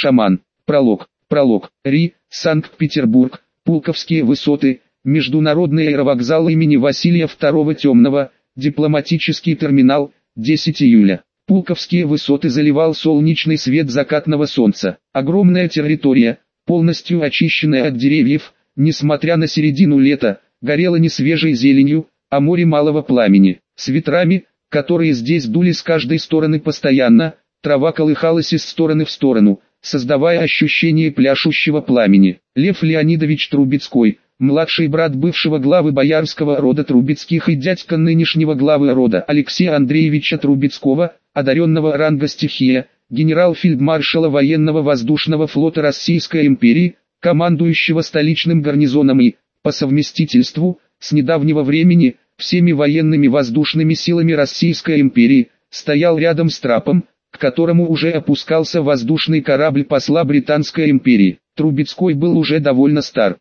шаман. Пролог. Ри, Санкт-Петербург, Пулковские высоты, международный аэровокзал имени Василия II Темного, дипломатический терминал, 10 июля. Пулковские высоты заливал солнечный свет закатного солнца. Огромная территория, полностью очищенная от деревьев, несмотря на середину лета, горела не свежей зеленью, а море малого пламени. С ветрами, которые здесь дули с каждой стороны постоянно, трава колыхалась из стороны в сторону, создавая ощущение пляшущего пламени. Лев Леонидович Трубецкой, младший брат бывшего главы боярского рода Трубецких и дядька нынешнего главы рода Алексея Андреевича Трубецкого, одаренного ранга стихия, генерал-фельдмаршала военного воздушного флота Российской империи, командующего столичным гарнизоном и, по совместительству, с недавнего времени, всеми военными воздушными силами Российской империи, стоял рядом с трапом, к которому уже опускался воздушный корабль посла Британской империи. Трубецкой был уже довольно стар,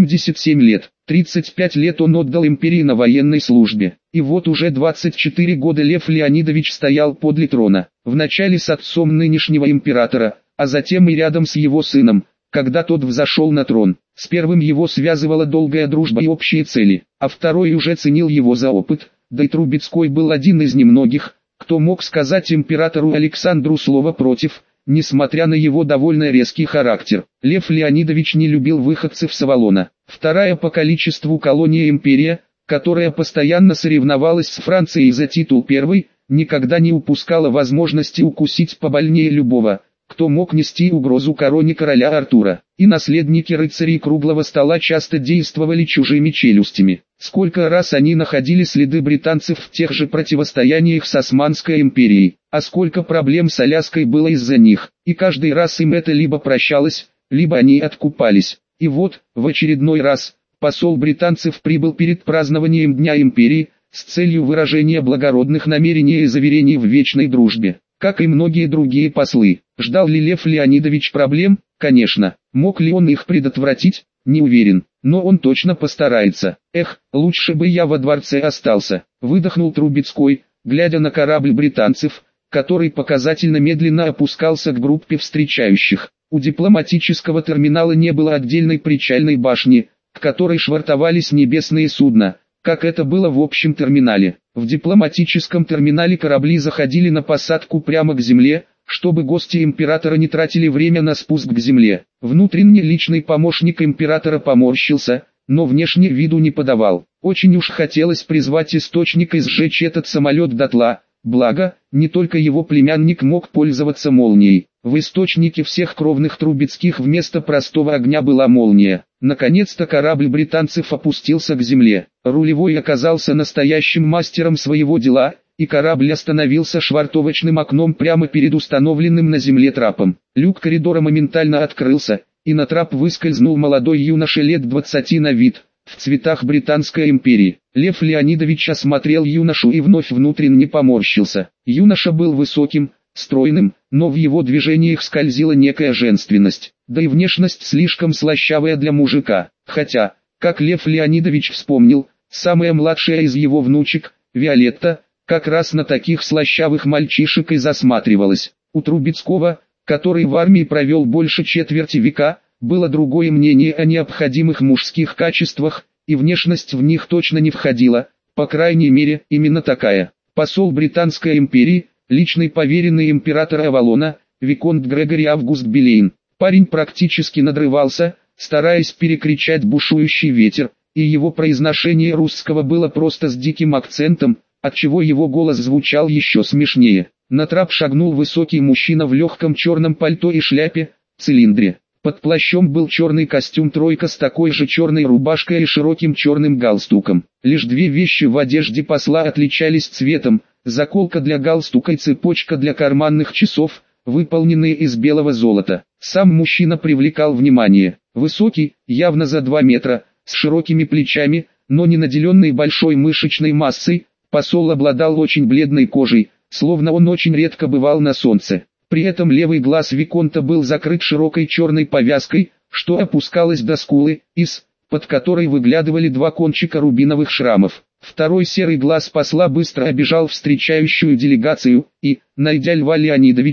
77 лет, 35 лет он отдал империи на военной службе. И вот уже 24 года Лев Леонидович стоял подле трона, вначале с отцом нынешнего императора, а затем и рядом с его сыном, когда тот взошел на трон. С первым его связывала долгая дружба и общие цели, а второй уже ценил его за опыт, да и Трубецкой был один из немногих, кто мог сказать императору Александру слово против, несмотря на его довольно резкий характер. Лев Леонидович не любил выходцев с Авалона. Вторая по количеству колония империя, которая постоянно соревновалась с Францией за титул первой, никогда не упускала возможности укусить побольнее любого, кто мог нести угрозу короне короля Артура. И наследники рыцарей круглого стола часто действовали чужими челюстями. Сколько раз они находили следы британцев в тех же противостояниях с Османской империей, а сколько проблем с Аляской было из-за них, и каждый раз им это либо прощалось, либо они откупались. И вот, в очередной раз, посол британцев прибыл перед празднованием Дня империи, с целью выражения благородных намерений и заверений в вечной дружбе. Как и многие другие послы, ждал ли Лев Леонидович проблем? Конечно. Мог ли он их предотвратить? Не уверен, но он точно постарается. Эх, лучше бы я во дворце остался, выдохнул Трубецкой, глядя на корабль британцев, который показательно медленно опускался к группе встречающих. У дипломатического терминала не было отдельной причальной башни, к которой швартовались небесные судна, как это было в общем терминале. В дипломатическом терминале корабли заходили на посадку прямо к земле, чтобы гости императора не тратили время на спуск к земле. Внутренне личный помощник императора поморщился, но внешне виду не подавал. Очень уж хотелось призвать источник и сжечь этот самолет дотла, благо, не только его племянник мог пользоваться молнией. В источнике всех кровных Трубецких вместо простого огня была молния. Наконец-то корабль британцев опустился к земле. Рулевой оказался настоящим мастером своего дела, и корабль остановился швартовочным окном прямо перед установленным на земле трапом. Люк коридора моментально открылся, и на трап выскользнул молодой юноша лет 20 на вид, в цветах Британской империи. Лев Леонидович осмотрел юношу и вновь внутренне поморщился. Юноша был высоким, стройным, но в его движениях скользила некая женственность, да и внешность слишком слащавая для мужика. Хотя, как Лев Леонидович вспомнил, самая младшая из его внучек, Виолетта, как раз на таких слащавых мальчишек и засматривалась. У Трубецкого, который в армии провел больше четверти века, было другое мнение о необходимых мужских качествах, и внешность в них точно не входила, по крайней мере, именно такая. Посол Британской империи, личный поверенный императора Авалона, виконт Грегори Август Билейн. Парень практически надрывался, стараясь перекричать бушующий ветер, и его произношение русского было просто с диким акцентом, отчего его голос звучал еще смешнее. На трап шагнул высокий мужчина в легком черном пальто и шляпе, цилиндре. Под плащом был черный костюм тройка с такой же черной рубашкой и широким черным галстуком. Лишь две вещи в одежде посла отличались цветом: заколка для галстука и цепочка для карманных часов, выполненные из белого золота. Сам мужчина привлекал внимание. Высокий, явно за 2 метра, с широкими плечами, но не наделенный большой мышечной массой, посол обладал очень бледной кожей, словно он очень редко бывал на солнце. При этом левый глаз виконта был закрыт широкой черной повязкой, что опускалось до скулы, из-под которой выглядывали 2 кончика рубиновых шрамов. Второй серый глаз посла быстро обежал встречающую делегацию и, найдя Льва Леонидовича,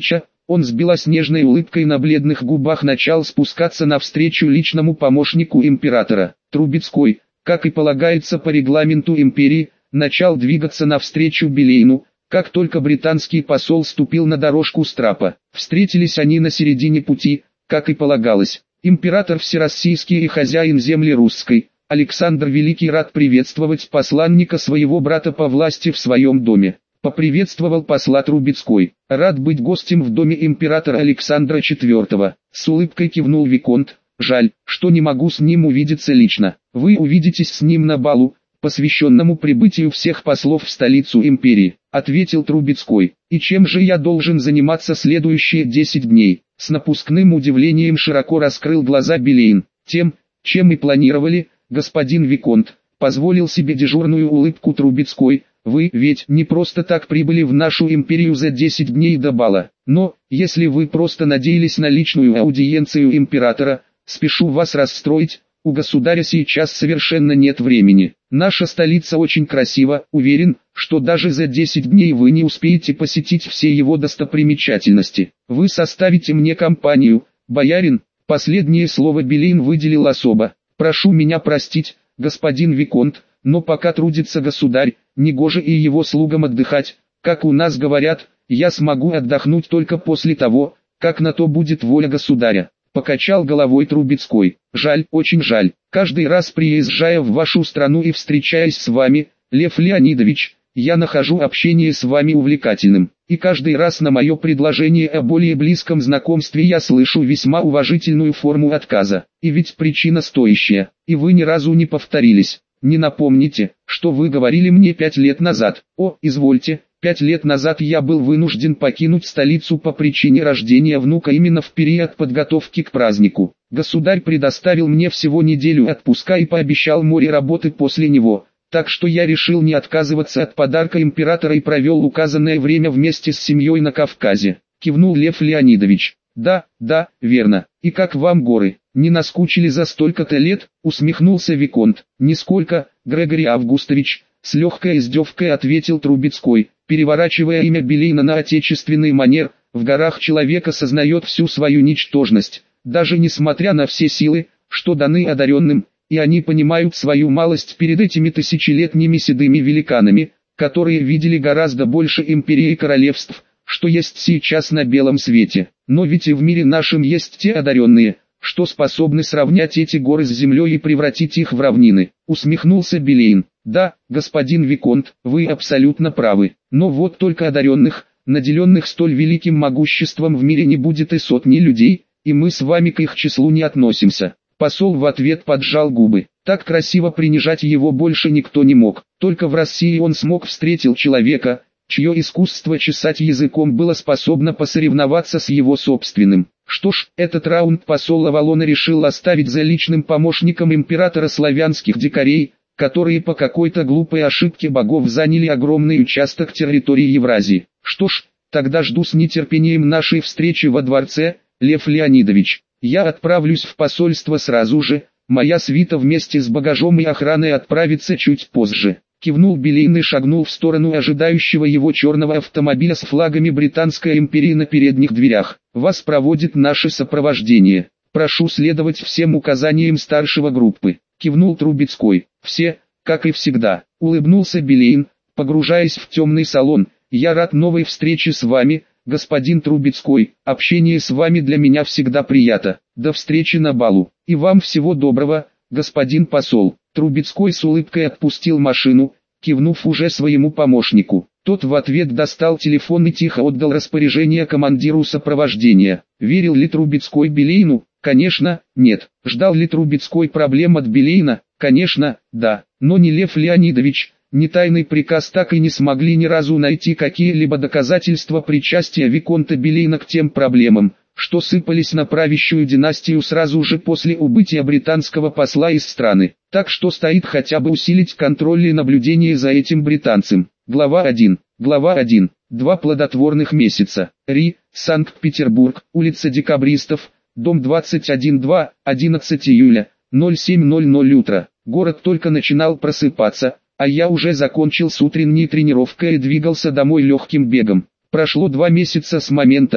Он с белоснежной улыбкой на бледных губах начал спускаться навстречу личному помощнику императора. Трубецкой, как и полагается по регламенту империи, начал двигаться навстречу Белейну, как только британский посол ступил на дорожку с трапа. Встретились они на середине пути, как и полагалось. Император всероссийский и хозяин земли русской, Александр Великий рад приветствовать посланника своего брата по власти в своем доме. Поприветствовал посла Трубецкой. Рад быть гостем в доме императора Александра IV. С улыбкой кивнул виконт. Жаль, что не могу с ним увидеться лично. Вы увидитесь с ним на балу, посвященному прибытию всех послов в столицу империи, ответил Трубецкой. И чем же я должен заниматься следующие 10 дней? С напускным удивлением широко раскрыл глаза Белейн. Тем, чем и планировали, господин виконт, позволил себе дежурную улыбку Трубецкой. Вы ведь не просто так прибыли в нашу империю за 10 дней до бала. Но, если вы просто надеялись на личную аудиенцию императора, спешу вас расстроить, у государя сейчас совершенно нет времени. Наша столица очень красива, уверен, что даже за 10 дней вы не успеете посетить все его достопримечательности. Вы составите мне компанию, боярин, последнее слово Белейн выделил особо. Прошу меня простить, господин виконт, но пока трудится государь, негоже и его слугам отдыхать, как у нас говорят, я смогу отдохнуть только после того, как на то будет воля государя. Покачал головой Трубецкой. Жаль, очень жаль. Каждый раз приезжая в вашу страну и встречаясь с вами, Лев Леонидович, я нахожу общение с вами увлекательным. И каждый раз на мое предложение о более близком знакомстве я слышу весьма уважительную форму отказа. И ведь причина стоящая, и вы ни разу не повторились. Не напомните, что вы говорили мне 5 лет назад. О, извольте, 5 лет назад я был вынужден покинуть столицу по причине рождения внука именно в период подготовки к празднику. Государь предоставил мне всего неделю отпуска и пообещал море работы после него, так что я решил не отказываться от подарка императора и провел указанное время вместе с семьей на Кавказе. Кивнул Лев Леонидович. Да, верно. И как вам горы? Не наскучили за столько-то лет? Усмехнулся виконт. Нисколько, Григорий Августович, с легкой издевкой ответил Трубецкой, переворачивая имя Белейна на отечественный манер. В горах человек осознает всю свою ничтожность, даже несмотря на все силы, что даны одаренным, и они понимают свою малость перед этими тысячелетними седыми великанами, которые видели гораздо больше империй и королевств, что есть сейчас на белом свете. Но ведь и в мире нашем есть те одаренные, что способны сравнять эти горы с землей и превратить их в равнины. Усмехнулся Белейн. Да, господин виконт, вы абсолютно правы. Но вот только одаренных, наделенных столь великим могуществом в мире не будет и сотни людей, и мы с вами к их числу не относимся. Посол в ответ поджал губы. Так красиво принижать его больше никто не мог. Только в России он встретил человека, чье искусство чесать языком было способно посоревноваться с его собственным. Что ж, этот раунд посол Авалона решил оставить за личным помощником императора славянских дикарей, которые по какой-то глупой ошибке богов заняли огромный участок территории Евразии. Что ж, тогда жду с нетерпением нашей встречи во дворце, Лев Леонидович. Я отправлюсь в посольство сразу же, моя свита вместе с багажом и охраной отправится чуть позже. Кивнул Белейн и шагнул в сторону ожидающего его черного автомобиля с флагами Британской империи на передних дверях. Вас проводит наше сопровождение. Прошу следовать всем указаниям старшего группы. Кивнул Трубецкой. Все, как и всегда. Улыбнулся Белейн, погружаясь в темный салон. Я рад новой встрече с вами, господин Трубецкой. Общение с вами для меня всегда приятно. До встречи на балу. И вам всего доброго, господин посол. Трубецкой с улыбкой отпустил машину, кивнув уже своему помощнику. Тот в ответ достал телефон и тихо отдал распоряжение командиру сопровождения. Верил ли Трубецкой Белейну? Конечно, нет. Ждал ли Трубецкой проблем от Белейна? Конечно, да. Но ни Лев Леонидович, ни тайный приказ так и не смогли ни разу найти какие-либо доказательства причастия виконта Белейна к тем проблемам, что сыпались на правящую династию сразу же после убытия британского посла из страны. Так что стоит хотя бы усилить контроль и наблюдение за этим британцем. Глава 1. Глава 1. 2 плодотворных месяца. Ри, Санкт-Петербург, улица Декабристов, дом 21-2, 11 июля, 07:00 утра. Город только начинал просыпаться, а я уже закончил с утренней тренировкой и двигался домой легким бегом. Прошло 2 месяца с момента,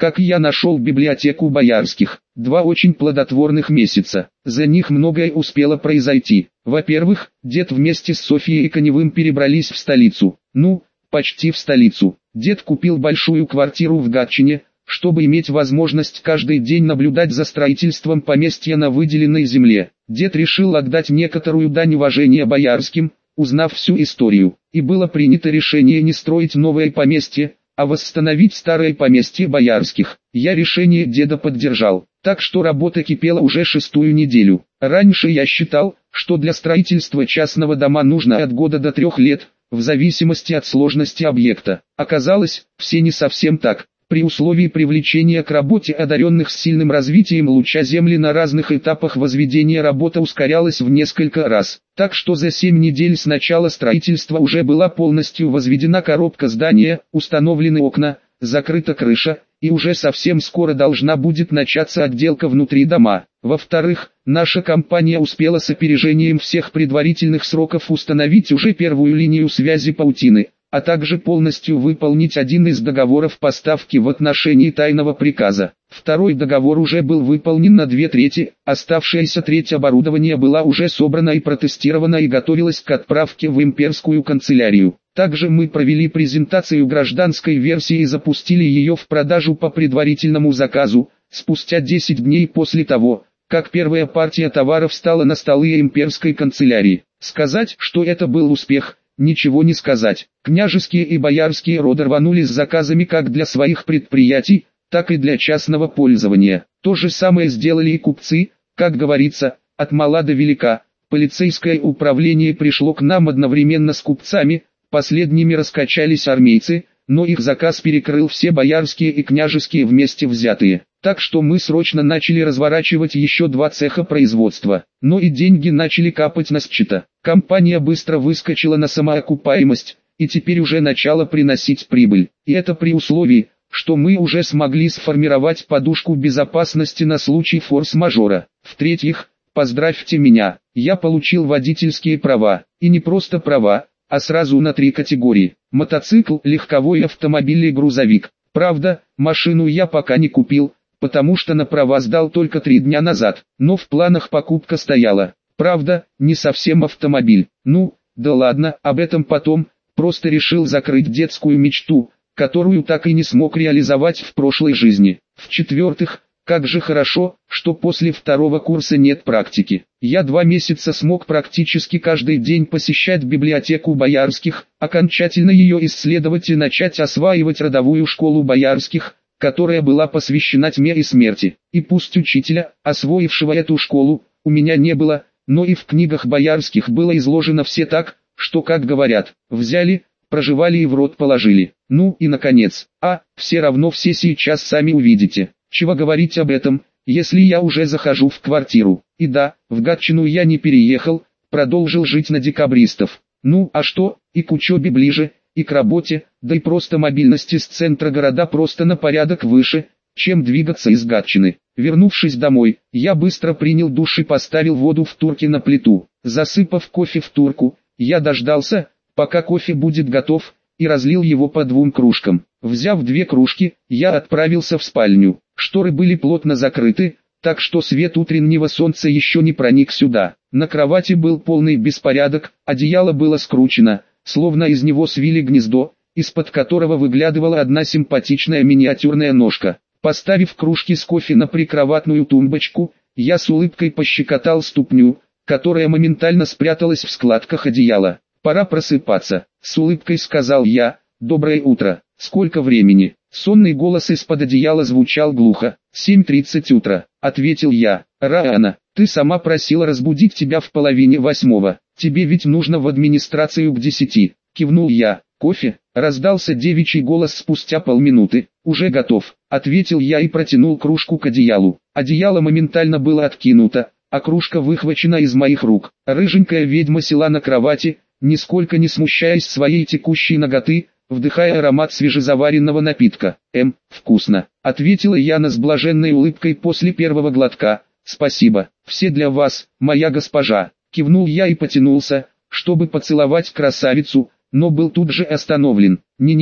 как я нашел библиотеку Боярских. 2 очень плодотворных месяца. За них многое успело произойти. Во-первых, дед вместе с Софией и Коневым перебрались в столицу. Ну, почти в столицу. Дед купил большую квартиру в Гатчине, чтобы иметь возможность каждый день наблюдать за строительством поместья на выделенной земле. Дед решил отдать некоторую дань уважения Боярским, узнав всю историю. И было принято решение не строить новое поместье, а восстановить старое поместье Боярских. Я решение деда поддержал, так что работа кипела уже 6-ю неделю. Раньше я считал, что для строительства частного дома нужно от года до 3 лет, в зависимости от сложности объекта. Оказалось, все не совсем так. При условии привлечения к работе одаренных с сильным развитием луча Земли на разных этапах возведения работа ускорялась в несколько раз. Так что за 7 недель с начала строительства уже была полностью возведена коробка здания, установлены окна, закрыта крыша, и уже совсем скоро должна будет начаться отделка внутри дома. Во-вторых, наша компания успела с опережением всех предварительных сроков установить уже первую линию связи паутины, а также полностью выполнить один из договоров поставки в отношении тайного приказа. Второй договор уже был выполнен на 2/3, оставшаяся треть оборудования была уже собрана и протестирована и готовилась к отправке в имперскую канцелярию. Также мы провели презентацию гражданской версии и запустили ее в продажу по предварительному заказу, спустя 10 дней после того, как первая партия товаров стала на столы имперской канцелярии. Сказать, что это был успех, ничего не сказать. Княжеские и боярские роды рванулись с заказами как для своих предприятий, так и для частного пользования. То же самое сделали и купцы, как говорится, от мала до велика. Полицейское управление пришло к нам одновременно с купцами, последними раскачались армейцы, но их заказ перекрыл все боярские и княжеские вместе взятые. Так что мы срочно начали разворачивать еще 2 цеха производства. Но и деньги начали капать на счета. Компания быстро выскочила на самоокупаемость, и теперь уже начала приносить прибыль. И это при условии, что мы уже смогли сформировать подушку безопасности на случай форс-мажора. В-третьих, поздравьте меня, я получил водительские права. И не просто права, а сразу на 3 категории: мотоцикл, легковой автомобиль и грузовик. Правда, машину я пока не купил, потому что на права сдал только 3 дня назад, но в планах покупка стояла. Правда, не совсем автомобиль. Ну, да ладно, об этом потом, просто решил закрыть детскую мечту, которую так и не смог реализовать в прошлой жизни. В-четвертых, как же хорошо, что после 2-го курса нет практики. Я 2 месяца смог практически каждый день посещать библиотеку Боярских, окончательно ее исследовать и начать осваивать родовую школу Боярских, которая была посвящена тьме и смерти. И пусть учителя, освоившего эту школу, у меня не было, но и в книгах Боярских было изложено все так, что, как говорят, взяли, проживали и в рот положили. Ну и наконец, все равно все сейчас сами увидите. Чего говорить об этом, если я уже захожу в квартиру. И да, в Гатчину я не переехал, продолжил жить на декабристов. Ну а что, и к учебе ближе, и к работе, да и просто мобильности с центра города просто на порядок выше, чем двигаться из Гатчины. Вернувшись домой, я быстро принял душ и поставил воду в турке на плиту. Засыпав кофе в турку, я дождался, пока кофе будет готов, и разлил его по 2 кружкам. Взяв 2 кружки, я отправился в спальню. Шторы были плотно закрыты, так что свет утреннего солнца еще не проник сюда. На кровати был полный беспорядок, одеяло было скручено, словно из него свили гнездо, из-под которого выглядывала одна симпатичная миниатюрная ножка. Поставив кружки с кофе на прикроватную тумбочку, я с улыбкой пощекотал ступню, которая моментально спряталась в складках одеяла. «Пора просыпаться», — с улыбкой сказал я. «Доброе утро. Сколько времени?» Сонный голос из-под одеяла звучал глухо. 7:30 утра, ответил я. «Рано. Ты сама просила разбудить тебя в 7:30. Тебе ведь нужно в администрацию к 10. Кивнул я. «Кофе?» — раздался девичий голос спустя полминуты. «Уже готов», — ответил я и протянул кружку к одеялу. Одеяло моментально было откинуто, а кружка выхвачена из моих рук. Рыженькая ведьма села на кровати, нисколько не смущаясь своей текущей наготы, вдыхая аромат свежезаваренного напитка. «Вкусно», — ответила Яна с блаженной улыбкой после первого глотка. «Спасибо, все для вас, моя госпожа», — кивнул я и потянулся, чтобы поцеловать красавицу, но был тут же остановлен. «Не-не-не,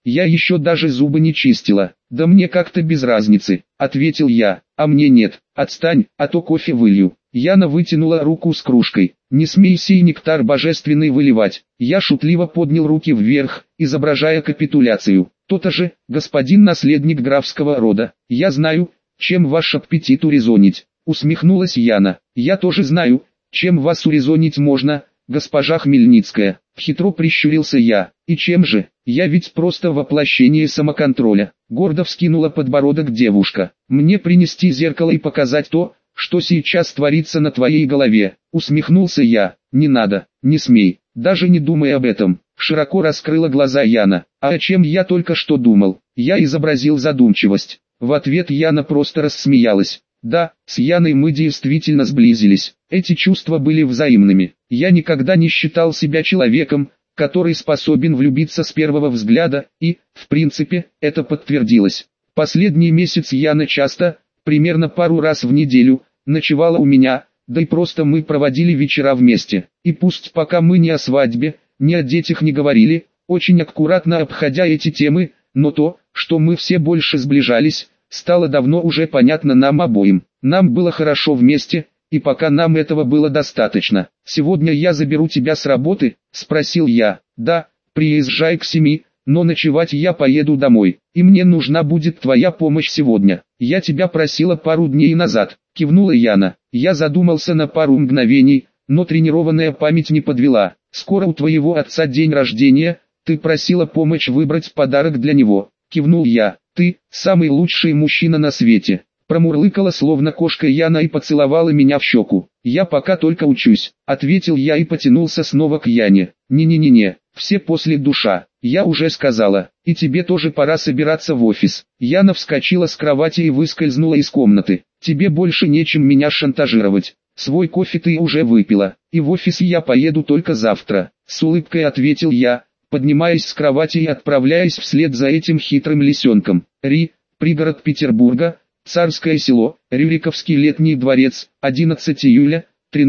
Я еще даже зубы не чистила. Да мне как-то без разницы, ответил я. А мне нет. Отстань, а то кофе вылью. Яна вытянула руку с кружкой. Не смей сей нектар божественный выливать. Я шутливо поднял руки вверх, изображая капитуляцию. То-то же, господин наследник графского рода. Я знаю, чем ваш аппетит урезонить. Усмехнулась Яна. Я тоже знаю, чем вас урезонить можно, госпожа Хмельницкая. Хитро прищурился я. И чем же? Я ведь просто воплощение самоконтроля. Гордо вскинула подбородок девушка. Мне принести зеркало и показать то, что сейчас творится на твоей голове. Усмехнулся я. Не надо, не смей, даже не думай об этом. Широко раскрыла глаза Яна. А о чем я только что думал? Я изобразил задумчивость. В ответ Яна просто рассмеялась. Да, с Яной мы действительно сблизились. Эти чувства были взаимными. Я никогда не считал себя человеком, который способен влюбиться с первого взгляда, и, в принципе, это подтвердилось. Последний месяц Яна часто, примерно пару раз в неделю, ночевала у меня, да и просто мы проводили вечера вместе. И пусть пока мы ни о свадьбе, ни о детях не говорили, очень аккуратно обходя эти темы, но то, что мы все больше сближались, стало давно уже понятно нам обоим. Нам было хорошо вместе, и пока нам этого было достаточно. «Сегодня я заберу тебя с работы?» – спросил я. «Да, приезжай к 7, но ночевать я поеду домой, и мне нужна будет твоя помощь сегодня. Я тебя просила пару дней назад», – кивнула Яна. Я задумался на пару мгновений, но тренированная память не подвела. «Скоро у твоего отца день рождения, ты просила помочь выбрать подарок для него», – кивнул я. «Ты – самый лучший мужчина на свете». Промурлыкала словно кошка Яна и поцеловала меня в щеку. «Я пока только учусь», — ответил я и потянулся снова к Яне. «Не-не-не-не, все после душа, я уже сказала, и тебе тоже пора собираться в офис». Яна вскочила с кровати и выскользнула из комнаты. «Тебе больше нечем меня шантажировать. Свой кофе ты уже выпила, и в офис я поеду только завтра», — с улыбкой ответил я, поднимаясь с кровати и отправляясь вслед за этим хитрым лисенком. Пригород Петербурга. Царское село, Рюриковский летний дворец, 11 июля,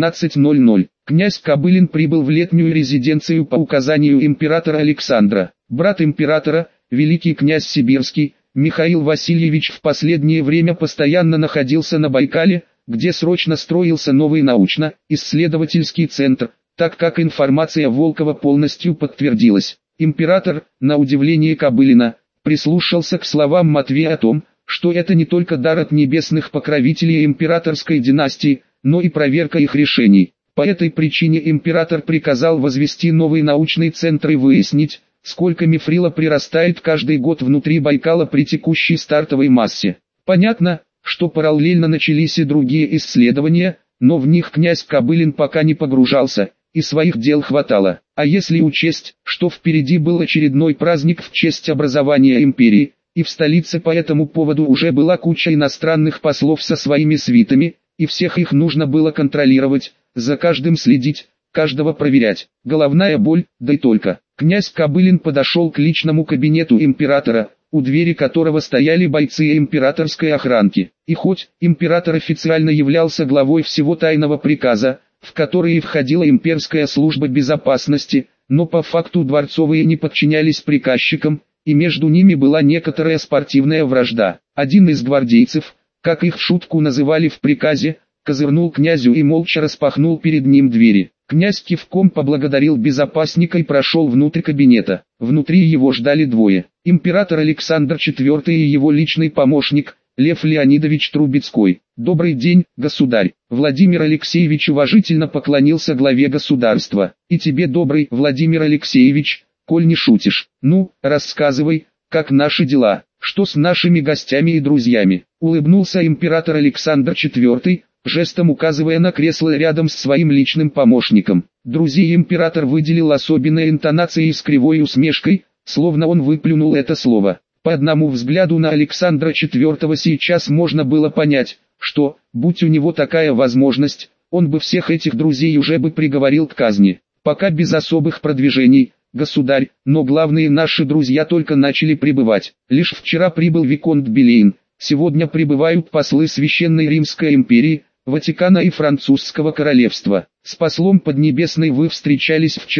13:00. Князь Кобылин прибыл в летнюю резиденцию по указанию императора Александра. Брат императора, великий князь Сибирский, Михаил Васильевич в последнее время постоянно находился на Байкале, где срочно строился новый научно-исследовательский центр, так как информация Волкова полностью подтвердилась. Император, на удивление Кобылина, прислушался к словам Матвея о том, что это не только дар от небесных покровителей императорской династии, но и проверка их решений. По этой причине император приказал возвести новый научный центр и выяснить, сколько мифрила прирастает каждый год внутри Байкала при текущей стартовой массе. Понятно, что параллельно начались и другие исследования, но в них князь Кобылин пока не погружался, и своих дел хватало. А если учесть, что впереди был очередной праздник в честь образования империи, и в столице по этому поводу уже была куча иностранных послов со своими свитами, и всех их нужно было контролировать, за каждым следить, каждого проверять. Головная боль, да и только. Князь Кобылин подошел к личному кабинету императора, у двери которого стояли бойцы императорской охранки. И хоть император официально являлся главой всего тайного приказа, в который и входила имперская служба безопасности, но по факту дворцовые не подчинялись приказчикам, и между ними была некоторая спортивная вражда. Один из гвардейцев, как их в шутку называли в приказе, козырнул князю и молча распахнул перед ним двери. Князь кивком поблагодарил безопасника и прошел внутрь кабинета. Внутри его ждали двое: император Александр IV и его личный помощник, Лев Леонидович Трубецкой. «Добрый день, государь!» Владимир Алексеевич уважительно поклонился главе государства. «И тебе добрый, Владимир Алексеевич, коль не шутишь. Ну, рассказывай, как наши дела, что с нашими гостями и друзьями?» Улыбнулся император Александр IV, жестом указывая на кресло рядом с своим личным помощником. Друзей император выделил особенной интонацией с кривой усмешкой, словно он выплюнул это слово. По одному взгляду на Александра IV сейчас можно было понять, что, будь у него такая возможность, он бы всех этих друзей уже бы приговорил к казни. Пока без особых продвижений, государь, но главные наши друзья только начали прибывать. Лишь вчера прибыл виконт Белейн, сегодня прибывают послы Священной Римской империи, Ватикана и Французского королевства. С послом Поднебесной вы встречались вчера,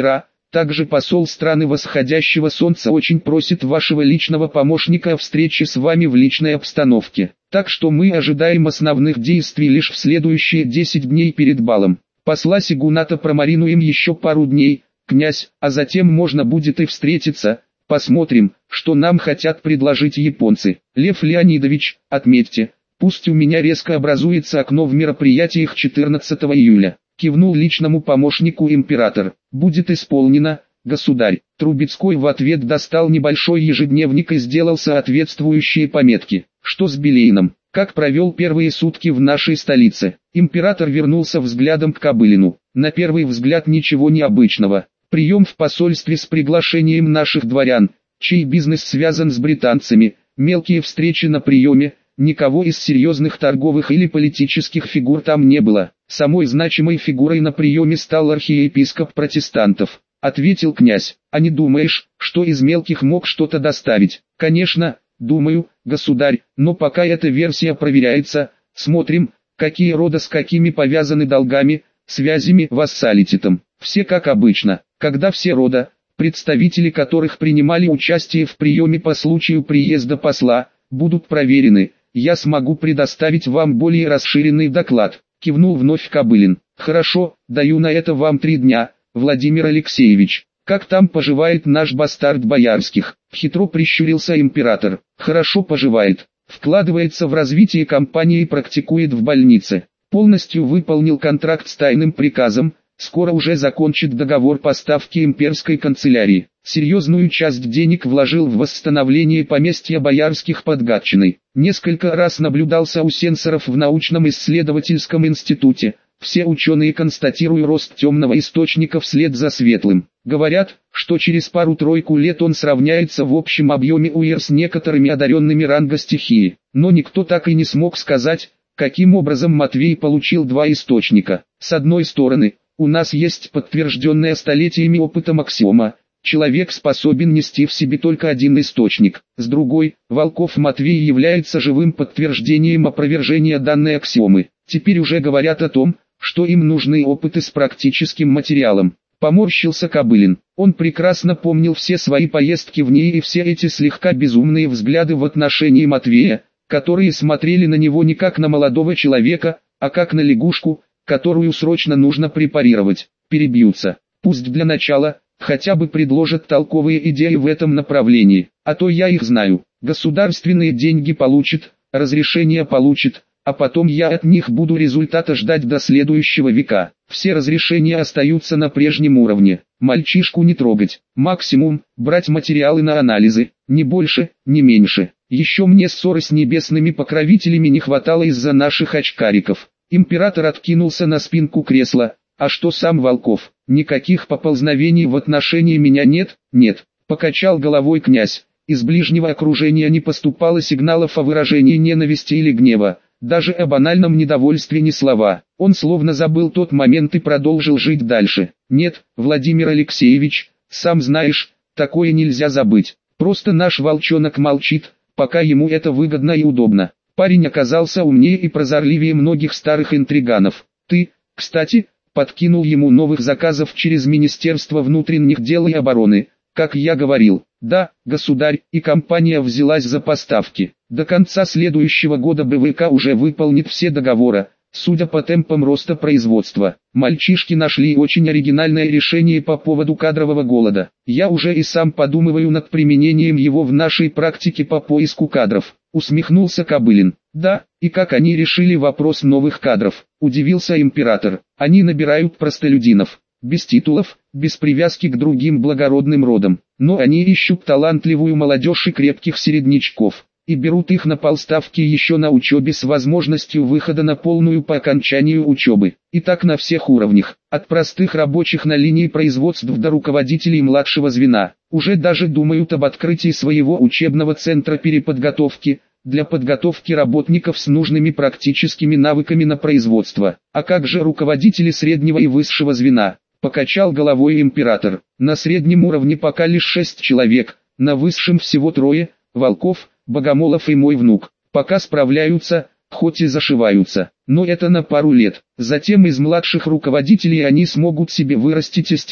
Также посол страны восходящего солнца очень просит вашего личного помощника о встрече с вами в личной обстановке. Так что мы ожидаем основных действий лишь в следующие 10 дней перед балом. Посла Сигуната промаринуем еще пару дней, князь, а затем можно будет и встретиться. Посмотрим, что нам хотят предложить японцы. Лев Леонидович, отметьте, пусть у меня резко образуется окно в мероприятиях 14 июля. Кивнул личному помощнику император. Будет исполнено, государь. Трубецкой в ответ достал небольшой ежедневник и сделал соответствующие пометки. Что с Белейном? Как провел первые сутки в нашей столице? Император вернулся взглядом к Кобылину. На первый взгляд ничего необычного. Прием в посольстве с приглашением наших дворян, чей бизнес связан с британцами, мелкие встречи на приеме, никого из серьезных торговых или политических фигур там не было. Самой значимой фигурой на приеме стал архиепископ протестантов, ответил князь. А не думаешь, что из мелких мог что-то доставить? Конечно, думаю, государь, но пока эта версия проверяется, смотрим, какие рода с какими повязаны долгами, связями, вассалитетом. Все как обычно, когда все рода, представители которых принимали участие в приеме по случаю приезда посла, будут проверены, я смогу предоставить вам более расширенный доклад. Кивнул вновь Кобылин. Хорошо, даю на это вам 3 дня, Владимир Алексеевич. Как там поживает наш бастард Боярских? Хитро прищурился император. Хорошо поживает. Вкладывается в развитие компании и практикует в больнице. Полностью выполнил контракт с тайным приказом, скоро уже закончит договор поставки имперской канцелярии. Серьезную часть денег вложил в восстановление поместья Боярских под Гатчиной. Несколько раз наблюдался у сенсоров в научном исследовательском институте. Все ученые констатируют рост темного источника вслед за светлым. Говорят, что через пару-тройку лет он сравняется в общем объеме УИР с некоторыми одаренными ранга стихии. Но никто так и не смог сказать, каким образом Матвей получил 2 источника. С одной стороны, у нас есть подтвержденная столетиями опытом аксиома. Человек способен нести в себе только один источник. С другой, Волков Матвей является живым подтверждением опровержения данной аксиомы. Теперь уже говорят о том, что им нужны опыты с практическим материалом. Поморщился Кобылин. Он прекрасно помнил все свои поездки в ней и все эти слегка безумные взгляды в отношении Матвея, которые смотрели на него не как на молодого человека, а как на лягушку, которую срочно нужно препарировать. Перебьются. Пусть для начала хотя бы предложат толковые идеи в этом направлении, а то я их знаю. Государственные деньги получит, разрешение получит, а потом я от них буду результата ждать до следующего века. Все разрешения остаются на прежнем уровне. Мальчишку не трогать, максимум брать материалы на анализы, не больше, не меньше. Еще мне ссоры с небесными покровителями не хватало из-за наших очкариков. Император откинулся на спинку кресла. А что сам Волков? Никаких поползновений в отношении меня нет, покачал головой князь. Из ближнего окружения не поступало сигналов о выражении ненависти или гнева, даже о банальном недовольстве ни слова. Он словно забыл тот момент и продолжил жить дальше. Нет, Владимир Алексеевич, сам знаешь, такое нельзя забыть. Просто наш волчонок молчит, пока ему это выгодно и удобно. Парень оказался умнее и прозорливее многих старых интриганов. Ты, кстати, подкинул ему новых заказов через Министерство внутренних дел и обороны, как я говорил. Да, государь, и компания взялась за поставки. До конца следующего года БВК уже выполнит все договоры, судя по темпам роста производства. Мальчишки нашли очень оригинальное решение по поводу кадрового голода. Я уже и сам подумываю над применением его в нашей практике по поиску кадров. Усмехнулся Кобылин. Да, и как они решили вопрос новых кадров? Удивился император. Они набирают простолюдинов. Без титулов, без привязки к другим благородным родам. Но они ищут талантливую молодежь и крепких середнячков. И берут их на полставки еще на учебе с возможностью выхода на полную по окончанию учебы. И так на всех уровнях. От простых рабочих на линии производств до руководителей младшего звена. Уже даже думают об открытии своего учебного центра переподготовки, для подготовки работников с нужными практическими навыками на производство. А как же руководители среднего и высшего звена? Покачал головой император. На среднем уровне пока лишь 6 человек, на высшем всего 3, Волков, Богомолов и мой внук. Пока справляются, хоть и зашиваются, но это на пару лет. Затем из младших руководителей они смогут себе вырастить из тех,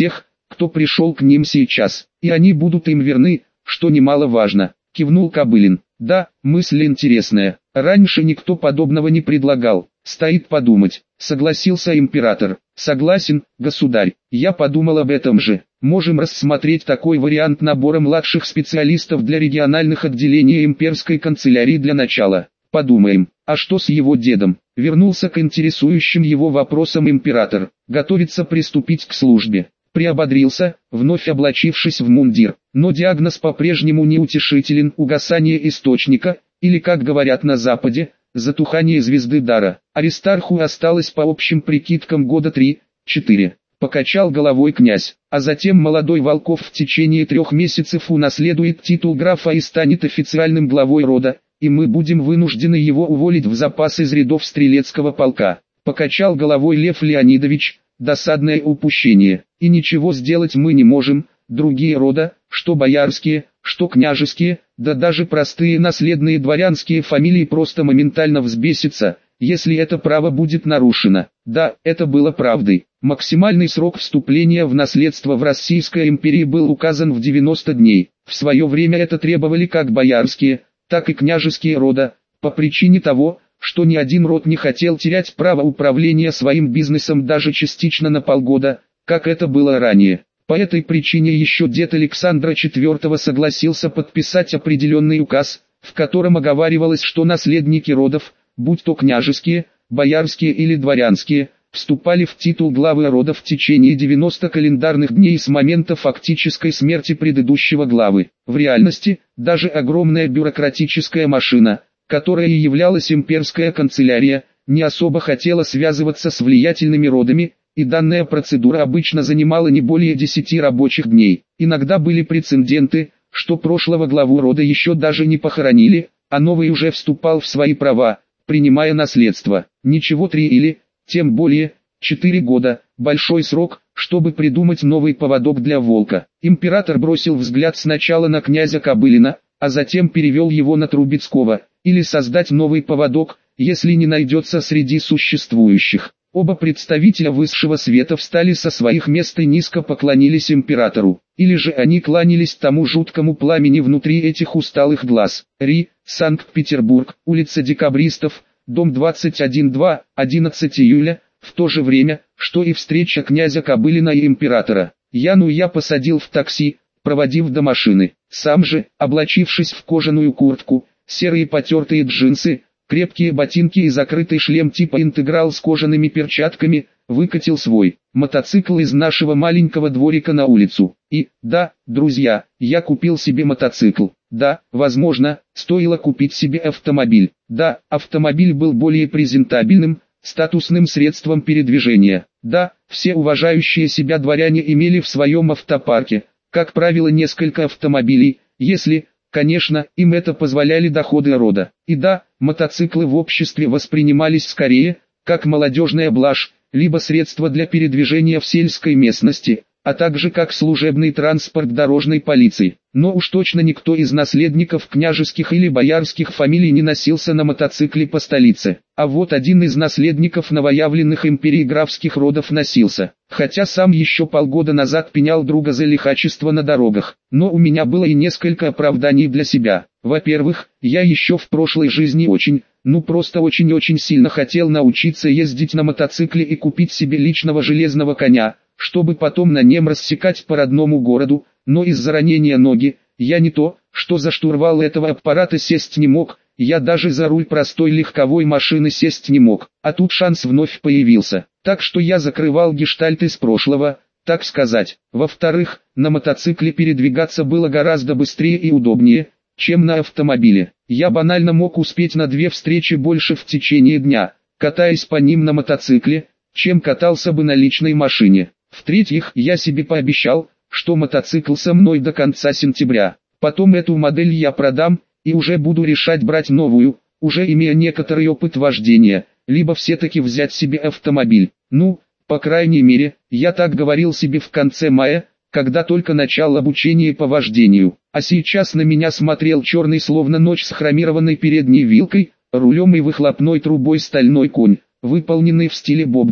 кто пришел к ним сейчас, и они будут им верны, что немаловажно, кивнул Кобылин. Да, мысль интересная, раньше никто подобного не предлагал, стоит подумать, согласился император. Согласен, государь, я подумал об этом же. Можем рассмотреть такой вариант набора младших специалистов для региональных отделений имперской канцелярии для начала. Подумаем, а что с его дедом? Вернулся к интересующим его вопросам император. Готовится приступить к службе. Приободрился, вновь облачившись в мундир. Но диагноз по-прежнему неутешителен: угасание источника, или, как говорят на Западе, затухание звезды дара. Аристарху осталось по общим прикидкам года 3-4. Покачал головой князь, а затем молодой Волков в течение 3 месяцев унаследует титул графа и станет официальным главой рода, и мы будем вынуждены его уволить в запас из рядов стрелецкого полка. Покачал головой Лев Леонидович: досадное упущение, и ничего сделать мы не можем. Другие рода, что боярские, что княжеские, да даже простые наследные дворянские фамилии просто моментально взбесятся, если это право будет нарушено. Да, это было правдой. Максимальный срок вступления в наследство в Российской империи был указан в 90 дней. В свое время это требовали как боярские, так и княжеские рода, по причине того, что ни один род не хотел терять право управления своим бизнесом даже частично на полгода, как это было ранее. По этой причине еще дед Александра IV согласился подписать определенный указ, в котором оговаривалось, что наследники родов, будь то княжеские, боярские или дворянские, вступали в титул главы рода в течение 90 календарных дней с момента фактической смерти предыдущего главы. В реальности, даже огромная бюрократическая машина, которая и являлась имперская канцелярия, не особо хотела связываться с влиятельными родами, и данная процедура обычно занимала не более 10 рабочих дней. Иногда были прецеденты, что прошлого главу рода еще даже не похоронили, а новый уже вступал в свои права, принимая наследство. Ничего 3 или, тем более, 4 года, большой срок, чтобы придумать новый поводок для волка. Император бросил взгляд сначала на князя Кобылина, а затем перевел его на Трубецкого, или создать новый поводок, если не найдется среди существующих. Оба представителя высшего света встали со своих мест и низко поклонились императору, или же они кланялись тому жуткому пламени внутри этих усталых глаз. Ри, Санкт-Петербург, улица Декабристов, дом 21-2, 11 июля, в то же время, что и встреча князя Кобылина и императора. Яну я посадил в такси, проводив до машины. Сам же, облачившись в кожаную куртку, серые потертые джинсы, крепкие ботинки и закрытый шлем типа интеграл с кожаными перчатками, выкатил свой мотоцикл из нашего маленького дворика на улицу. И, да, друзья, я купил себе мотоцикл. Да, возможно, стоило купить себе автомобиль. Да, автомобиль был более презентабельным, статусным средством передвижения. Да, все уважающие себя дворяне имели в своем автопарке, как правило, несколько автомобилей, если, конечно, им это позволяли доходы рода. И да, мотоциклы в обществе воспринимались скорее, как молодежная блажь, либо средство для передвижения в сельской местности, а также как служебный транспорт дорожной полиции. Но уж точно никто из наследников княжеских или боярских фамилий не носился на мотоцикле по столице. А вот один из наследников новоявленных империй графских родов носился, хотя сам еще полгода назад пенял друга за лихачество на дорогах. Но у меня было и несколько оправданий для себя. Во-первых, я еще в прошлой жизни просто очень сильно хотел научиться ездить на мотоцикле и купить себе личного железного коня, чтобы потом на нем рассекать по родному городу, но из-за ранения ноги, я не то, что за штурвал этого аппарата сесть не мог, я даже за руль простой легковой машины сесть не мог, а тут шанс вновь появился, так что я закрывал гештальт из прошлого, так сказать. Во-вторых, на мотоцикле передвигаться было гораздо быстрее и удобнее, чем на автомобиле. Я банально мог успеть на 2 встречи больше в течение дня, катаясь по ним на мотоцикле, чем катался бы на личной машине. В-третьих, я себе пообещал, что мотоцикл со мной до конца сентября. Потом эту модель я продам, и уже буду решать брать новую, уже имея некоторый опыт вождения, либо все-таки взять себе автомобиль. Ну, по крайней мере, я так говорил себе в конце мая, когда только начал обучение по вождению. А сейчас на меня смотрел черный словно ночь с хромированной передней вилкой, рулем и выхлопной трубой стальной конь, выполненный в стиле боббер.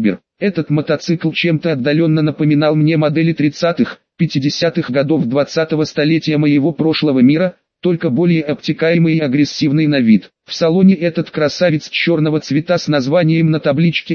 Этот мотоцикл чем-то отдаленно напоминал мне модели 30-х, 50-х годов 20-го столетия моего прошлого мира, только более обтекаемый и агрессивный на вид. В салоне этот красавец черного цвета с названием на табличке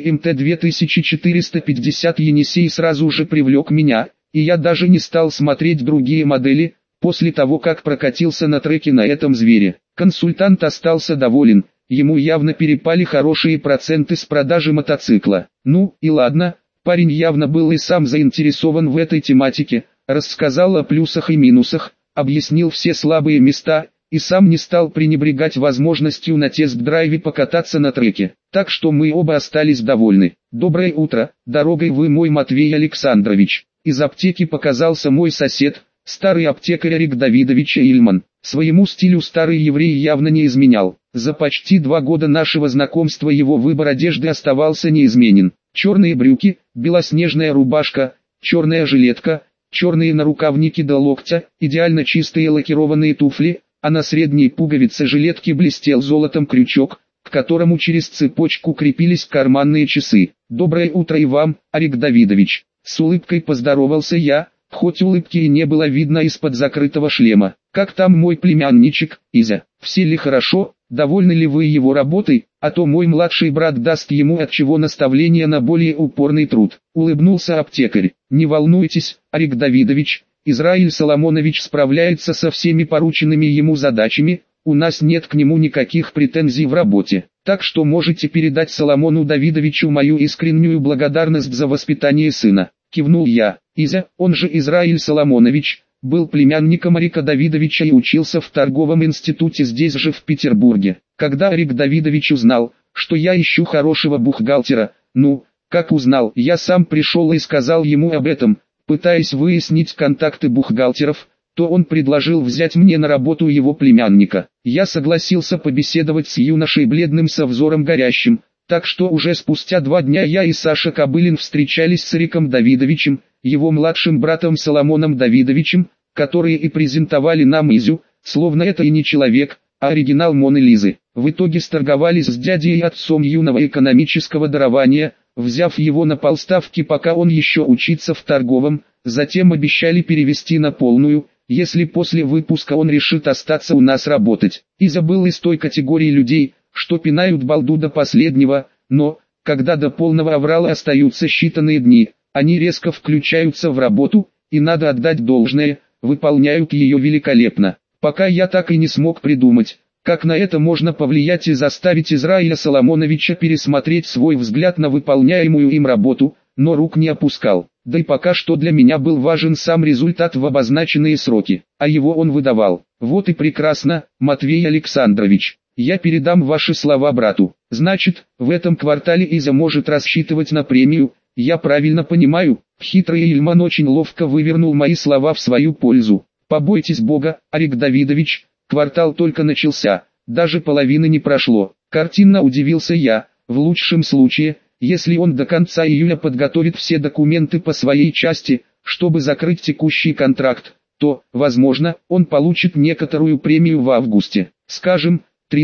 МТ-2450 Енисей сразу же привлек меня, и я даже не стал смотреть другие модели, после того как прокатился на треке на этом звере. Консультант остался доволен, ему явно перепали хорошие проценты с продажи мотоцикла. Ну и ладно, парень явно был и сам заинтересован в этой тематике, рассказал о плюсах и минусах, объяснил все слабые места, и сам не стал пренебрегать возможностью на тест-драйве покататься на треке. Так что мы оба остались довольны. «Доброе утро, дорогой вы мой Матвей Александрович». Из аптеки показался мой сосед, старый аптекарь Арик Давидович Ильман. Своему стилю старый еврей явно не изменял. За почти 2 года нашего знакомства его выбор одежды оставался неизменен. Черные брюки, белоснежная рубашка, черная жилетка, черные нарукавники до локтя, идеально чистые лакированные туфли, а на средней пуговице жилетки блестел золотом крючок, к которому через цепочку крепились карманные часы. «Доброе утро и вам, Арик Давидович!» С улыбкой поздоровался я, хоть улыбки и не было видно из-под закрытого шлема. «Как там мой племянничек, Изя? Все ли хорошо? Довольны ли вы его работой? А то мой младший брат даст ему от чего наставление на более упорный труд». Улыбнулся аптекарь. «Не волнуйтесь, Арик Давидович, Израиль Соломонович справляется со всеми порученными ему задачами, у нас нет к нему никаких претензий в работе. Так что можете передать Соломону Давидовичу мою искреннюю благодарность за воспитание сына». Кивнул я. Изя, он же Израиль Соломонович, был племянником Арика Давидовича и учился в торговом институте здесь же в Петербурге. Когда Арик Давидович узнал, что я ищу хорошего бухгалтера, как узнал, я сам пришел и сказал ему об этом, пытаясь выяснить контакты бухгалтеров, то он предложил взять мне на работу его племянника. Я согласился побеседовать с юношей бледным со взором горящим, так что уже спустя 2 дня я и Саша Кобылин встречались с Ариком Давидовичем, его младшим братом Соломоном Давидовичем, которые и презентовали нам Изю, словно это и не человек, а оригинал Моны Лизы. В итоге сторговались с дядей и отцом юного экономического дарования, взяв его на полставки, пока он еще учится в торговом, затем обещали перевести на полную, если после выпуска он решит остаться у нас работать. Изя был из той категории людей, что пинают балду до последнего, но, когда до полного аврала остаются считанные дни, они резко включаются в работу, и надо отдать должное, выполняют ее великолепно. Пока я так и не смог придумать, как на это можно повлиять и заставить Израиля Соломоновича пересмотреть свой взгляд на выполняемую им работу, но рук не опускал. Да и пока что для меня был важен сам результат в обозначенные сроки, а его он выдавал. Вот и прекрасно, Матвей Александрович. Я передам ваши слова брату. Значит, в этом квартале Изя может рассчитывать на премию, я правильно понимаю? Хитрый Ильман очень ловко вывернул мои слова в свою пользу. Побойтесь Бога, Арик Давидович, квартал только начался, даже половины не прошло. Картинно удивился я, в лучшем случае, если он до конца июля подготовит все документы по своей части, чтобы закрыть текущий контракт, то, возможно, он получит некоторую премию в августе, скажем,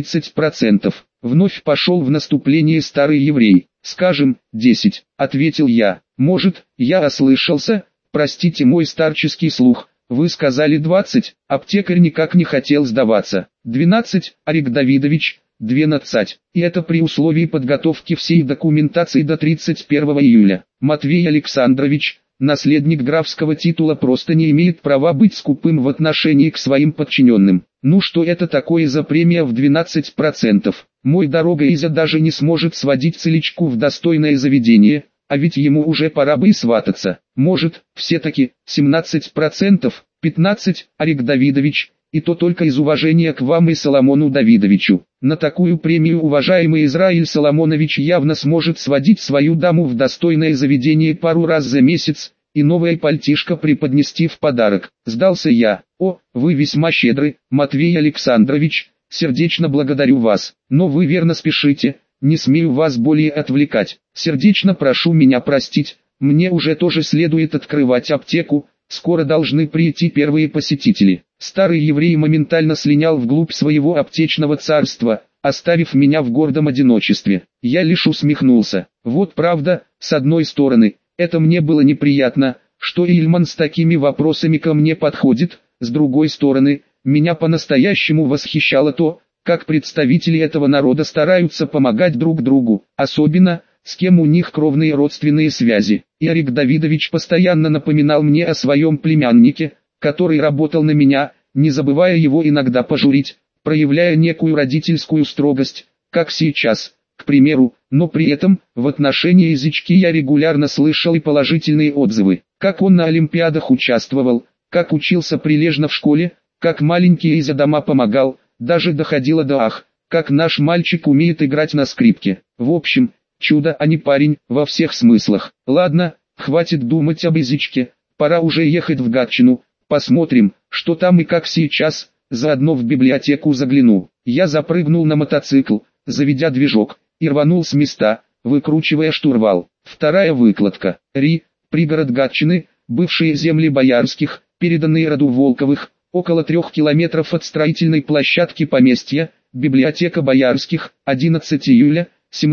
30%. Вновь пошел в наступление старый еврей. Скажем, 10, ответил я. Может, я ослышался, простите мой старческий слух, вы сказали 20, аптекарь никак не хотел сдаваться. 12, Арик Давидович, 12, и это при условии подготовки всей документации до 31 июля. Матвей Александрович, наследник графского титула, просто не имеет права быть скупым в отношении к своим подчиненным. Ну что это такое за премия в 12%? Мой дорога Изя даже не сможет сводить целичку в достойное заведение, а ведь ему уже пора бы и свататься. Может, все-таки 17%, 15%, Арик Давидович, и то только из уважения к вам и Соломону Давидовичу. На такую премию уважаемый Израиль Соломонович явно сможет сводить свою даму в достойное заведение пару раз за месяц, и новое пальтишко преподнести в подарок. Сдался я. О, вы весьма щедры, Матвей Александрович, сердечно благодарю вас, но вы верно спешите, не смею вас более отвлекать. Сердечно прошу меня простить, мне уже тоже следует открывать аптеку, скоро должны прийти первые посетители. Старый еврей моментально слинял вглубь своего аптечного царства, оставив меня в гордом одиночестве. Я лишь усмехнулся. Вот правда, с одной стороны, это мне было неприятно, что Ильман с такими вопросами ко мне подходит, с другой стороны, меня по-настоящему восхищало то, как представители этого народа стараются помогать друг другу, особенно, с кем у них кровные родственные связи. Эрик Давидович постоянно напоминал мне о своем племяннике, который работал на меня, не забывая его иногда пожурить, проявляя некую родительскую строгость, как сейчас, к примеру, но при этом, в отношении Зички я регулярно слышал и положительные отзывы, как он на олимпиадах участвовал, как учился прилежно в школе, как маленький из-за дома помогал, даже доходило до «ах, как наш мальчик умеет играть на скрипке». В общем, чудо, а не парень, во всех смыслах. Ладно, хватит думать об Изичке, пора уже ехать в Гатчину, посмотрим, что там и как сейчас, заодно в библиотеку загляну. Я запрыгнул на мотоцикл, заведя движок, и рванул с места, выкручивая штурвал. Вторая выкладка. Пригород Гатчины, бывшие земли Боярских, переданные роду Волковых, около 3 километров от строительной площадки поместья, библиотека Боярских, 11 июля,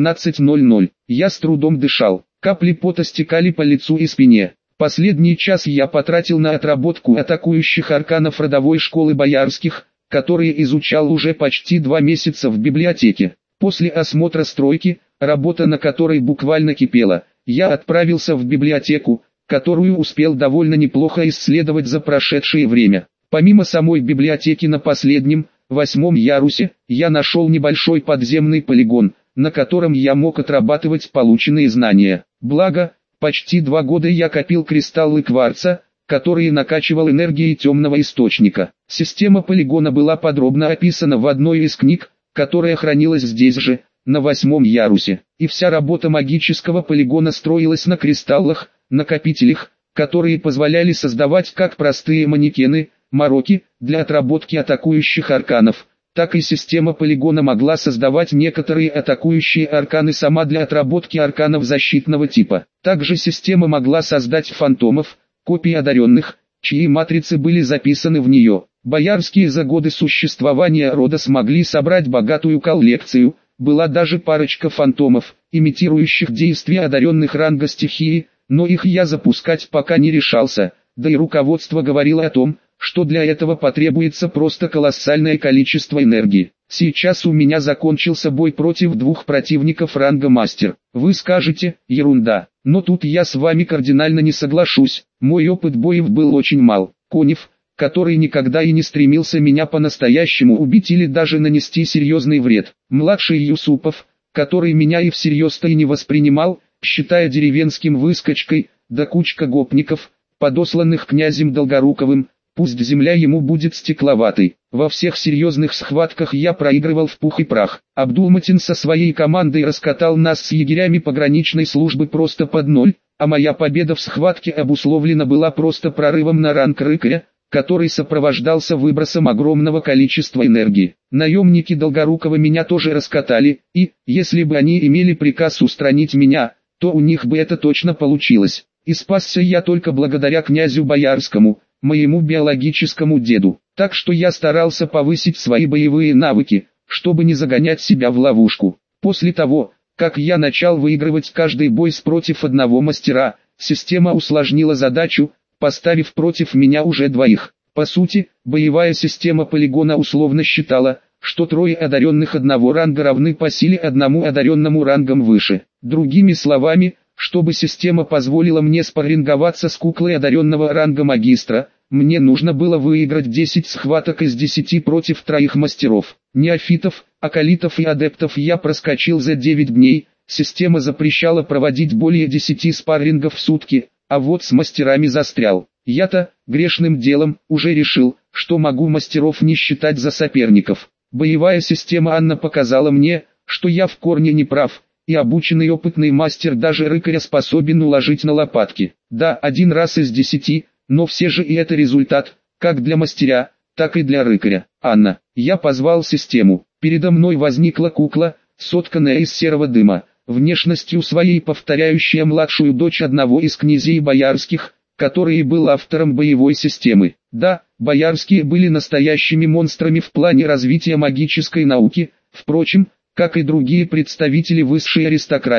17:00. Я с трудом дышал, капли пота стекали по лицу и спине. Последний час я потратил на отработку атакующих арканов родовой школы Боярских, которые изучал уже почти 2 месяца в библиотеке. После осмотра стройки, работа на которой буквально кипела, я отправился в библиотеку, которую успел довольно неплохо исследовать за прошедшее время. Помимо самой библиотеки на последнем, 8-м ярусе, я нашел небольшой подземный полигон, на котором я мог отрабатывать полученные знания. Благо, почти 2 года я копил кристаллы кварца, которые накачивал энергией темного источника. Система полигона была подробно описана в одной из книг, которая хранилась здесь же, на 8-м ярусе. И вся работа магического полигона строилась на кристаллах, накопителях, которые позволяли создавать как простые манекены, мороки, для отработки атакующих арканов, так и система полигона могла создавать некоторые атакующие арканы сама для отработки арканов защитного типа. Также система могла создать фантомов, копии одаренных, чьи матрицы были записаны в нее. Боярские за годы существования рода смогли собрать богатую коллекцию, была даже парочка фантомов, имитирующих действия одаренных ранга стихии, но их я запускать пока не решался, да и руководство говорило о том, что для этого потребуется просто колоссальное количество энергии. Сейчас у меня закончился бой против 2 противников ранга мастер. Вы скажете, ерунда, но тут я с вами кардинально не соглашусь. Мой опыт боев был очень мал. Конев, который никогда и не стремился меня по-настоящему убить или даже нанести серьезный вред. Младший Юсупов, который меня и всерьез-то и не воспринимал, считая деревенским выскочкой, да кучка гопников, подосланных князем Долгоруковым, пусть земля ему будет стекловатой. Во всех серьезных схватках я проигрывал в пух и прах. Абдулматин со своей командой раскатал нас с егерями пограничной службы просто под ноль, а моя победа в схватке обусловлена была просто прорывом на ранг рыкаря, который сопровождался выбросом огромного количества энергии. Наемники Долгорукова меня тоже раскатали, и, если бы они имели приказ устранить меня, то у них бы это точно получилось. И спасся я только благодаря князю Боярскому, моему биологическому деду. Так что я старался повысить свои боевые навыки, чтобы не загонять себя в ловушку. После того, как я начал выигрывать каждый бой против одного мастера, система усложнила задачу, поставив против меня уже 2. По сути, боевая система полигона условно считала, что 3 одаренных одного ранга равны по силе одному одаренному рангом выше. Другими словами, чтобы система позволила мне спарринговаться с куклой одаренного ранга магистра, мне нужно было выиграть 10 схваток из 10 против 3 мастеров. Неофитов, акалитов и адептов я проскочил за 9 дней, система запрещала проводить более 10 спаррингов в сутки, а вот с мастерами застрял. Я-то, грешным делом, уже решил, что могу мастеров не считать за соперников. Боевая система Анна показала мне, что я в корне не прав, и обученный опытный мастер даже рыкаря способен уложить на лопатки. Да, 1 раз из 10, но все же и это результат, как для мастера, так и для рыкаря. Анна, я позвал систему. Передо мной возникла кукла, сотканная из серого дыма, внешностью своей повторяющая младшую дочь одного из князей боярских, который был автором боевой системы. Да, боярские были настоящими монстрами в плане развития магической науки, впрочем, как и другие представители высшей аристократии.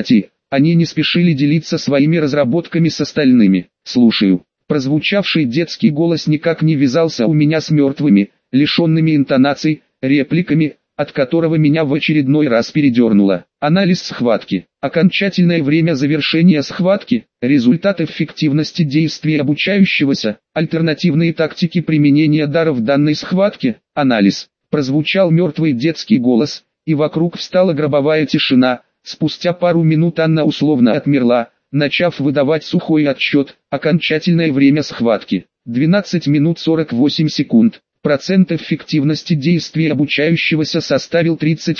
они не спешили делиться своими разработками с остальными. «Слушаю». Прозвучавший детский голос никак не вязался у меня с мертвыми, лишенными интонаций, репликами, от которого меня в очередной раз передернуло. Анализ схватки. Окончательное время завершения схватки, результат эффективности действий обучающегося, альтернативные тактики применения дара в данной схватке, анализ. Прозвучал мертвый детский голос, и вокруг встала гробовая тишина. Спустя пару минут Анна условно отмерла, начав выдавать сухой отчет. Окончательное время схватки. 12 минут 48 секунд. Процент эффективности действий обучающегося составил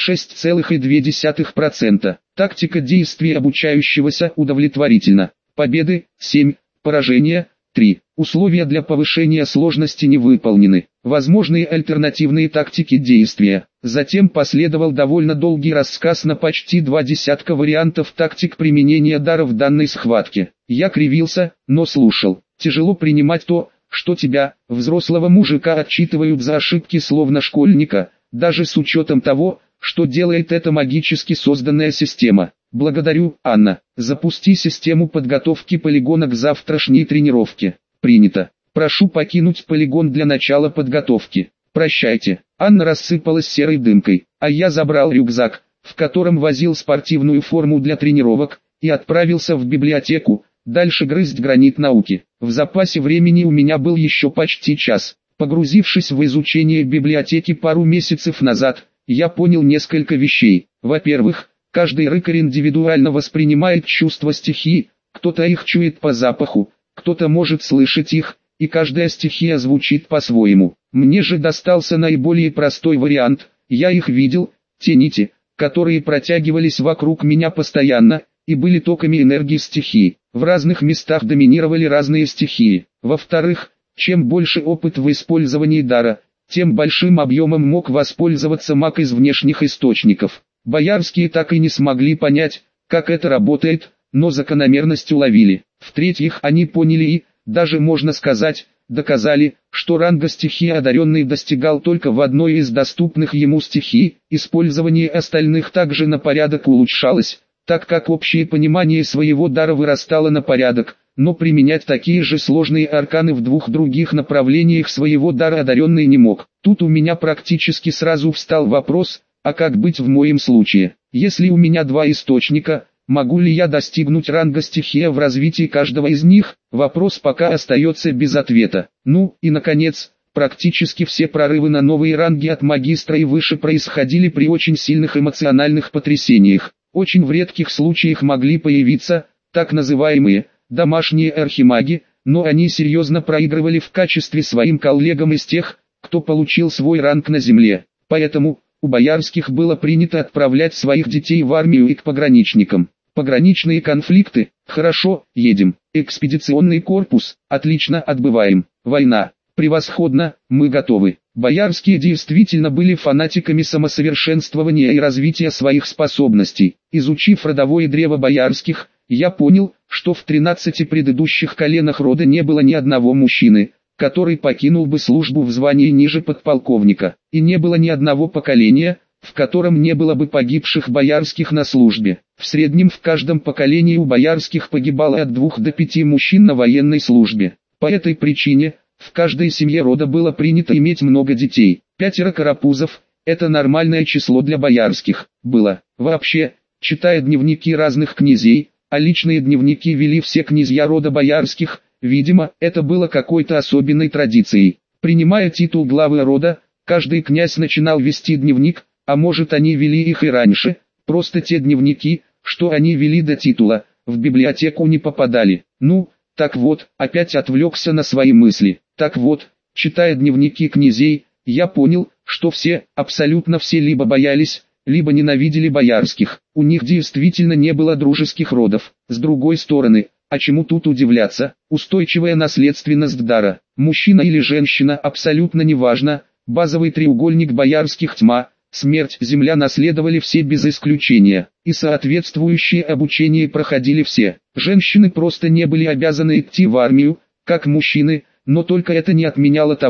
36,2%. Тактика действий обучающегося удовлетворительна. Победы – 7, поражения – 3. Условия для повышения сложности не выполнены. Возможные альтернативные тактики действия. Затем последовал довольно долгий рассказ на почти 20 вариантов тактик применения дара в данной схватке. Я кривился, но слушал. Тяжело принимать то, что тебя, взрослого мужика, отчитывают за ошибки словно школьника, даже с учетом того, что делает эта магически созданная система. Благодарю, Анна. Запусти систему подготовки полигона к завтрашней тренировке. Принято. Прошу покинуть полигон для начала подготовки. Прощайте. Анна рассыпалась серой дымкой, а я забрал рюкзак, в котором возил спортивную форму для тренировок, и отправился в библиотеку, дальше грызть гранит науки. В запасе времени у меня был еще почти час. Погрузившись в изучение библиотеки пару месяцев назад, я понял несколько вещей. Во-первых, каждый рыкарь индивидуально воспринимает чувства стихии, кто-то их чует по запаху, кто-то может слышать их, и каждая стихия звучит по-своему. Мне же достался наиболее простой вариант, я их видел, те нити, которые протягивались вокруг меня постоянно, и были токами энергии стихии. В разных местах доминировали разные стихии. Во-вторых, чем больше опыт в использовании дара, тем большим объемом мог воспользоваться маг из внешних источников. Боярские так и не смогли понять, как это работает, но закономерность уловили. В-третьих, они поняли и, даже можно сказать, доказали, что ранга стихии одаренный достигал только в одной из доступных ему стихий, использование остальных также на порядок улучшалось, так как общее понимание своего дара вырастало на порядок, но применять такие же сложные арканы в двух других направлениях своего дара одаренный не мог. Тут у меня практически сразу встал вопрос, а как быть в моем случае? Если у меня два источника, могу ли я достигнуть ранга стихия в развитии каждого из них? Вопрос пока остается без ответа. Ну и наконец, практически все прорывы на новые ранги от магистра и выше происходили при очень сильных эмоциональных потрясениях. Очень в редких случаях могли появиться, так называемые, домашние архимаги, но они серьезно проигрывали в качестве своим коллегам из тех, кто получил свой ранг на земле. Поэтому, у боярских было принято отправлять своих детей в армию и к пограничникам. Пограничные конфликты, хорошо, едем. Экспедиционный корпус, отлично, отбываем. Война, превосходно, мы готовы. Боярские действительно были фанатиками самосовершенствования и развития своих способностей. Изучив родовое древо боярских, я понял, что в 13 предыдущих коленах рода не было ни одного мужчины, который покинул бы службу в звании ниже подполковника, и не было ни одного поколения, в котором не было бы погибших боярских на службе. В среднем в каждом поколении у боярских погибало от 2 до 5 мужчин на военной службе. По этой причине, в каждой семье рода было принято иметь много детей. 5 карапузов – это нормальное число для боярских. Было. Вообще, читая дневники разных князей, а личные дневники вели все князья рода боярских, видимо, это было какой-то особенной традицией. Принимая титул главы рода, каждый князь начинал вести дневник, а может они вели их и раньше, просто те дневники, что они вели до титула, в библиотеку не попадали. Ну, так вот, опять отвлекся на свои мысли. Так вот, читая дневники князей, я понял, что все, абсолютно все либо боялись, либо ненавидели боярских. У них действительно не было дружеских родов. С другой стороны, а чему тут удивляться? Устойчивая наследственность дара, мужчина или женщина, абсолютно неважно, базовый треугольник боярских тьма, смерть, земля наследовали все без исключения, и соответствующее обучение проходили все. Женщины просто не были обязаны идти в армию, как мужчины, но только это не отменяло того,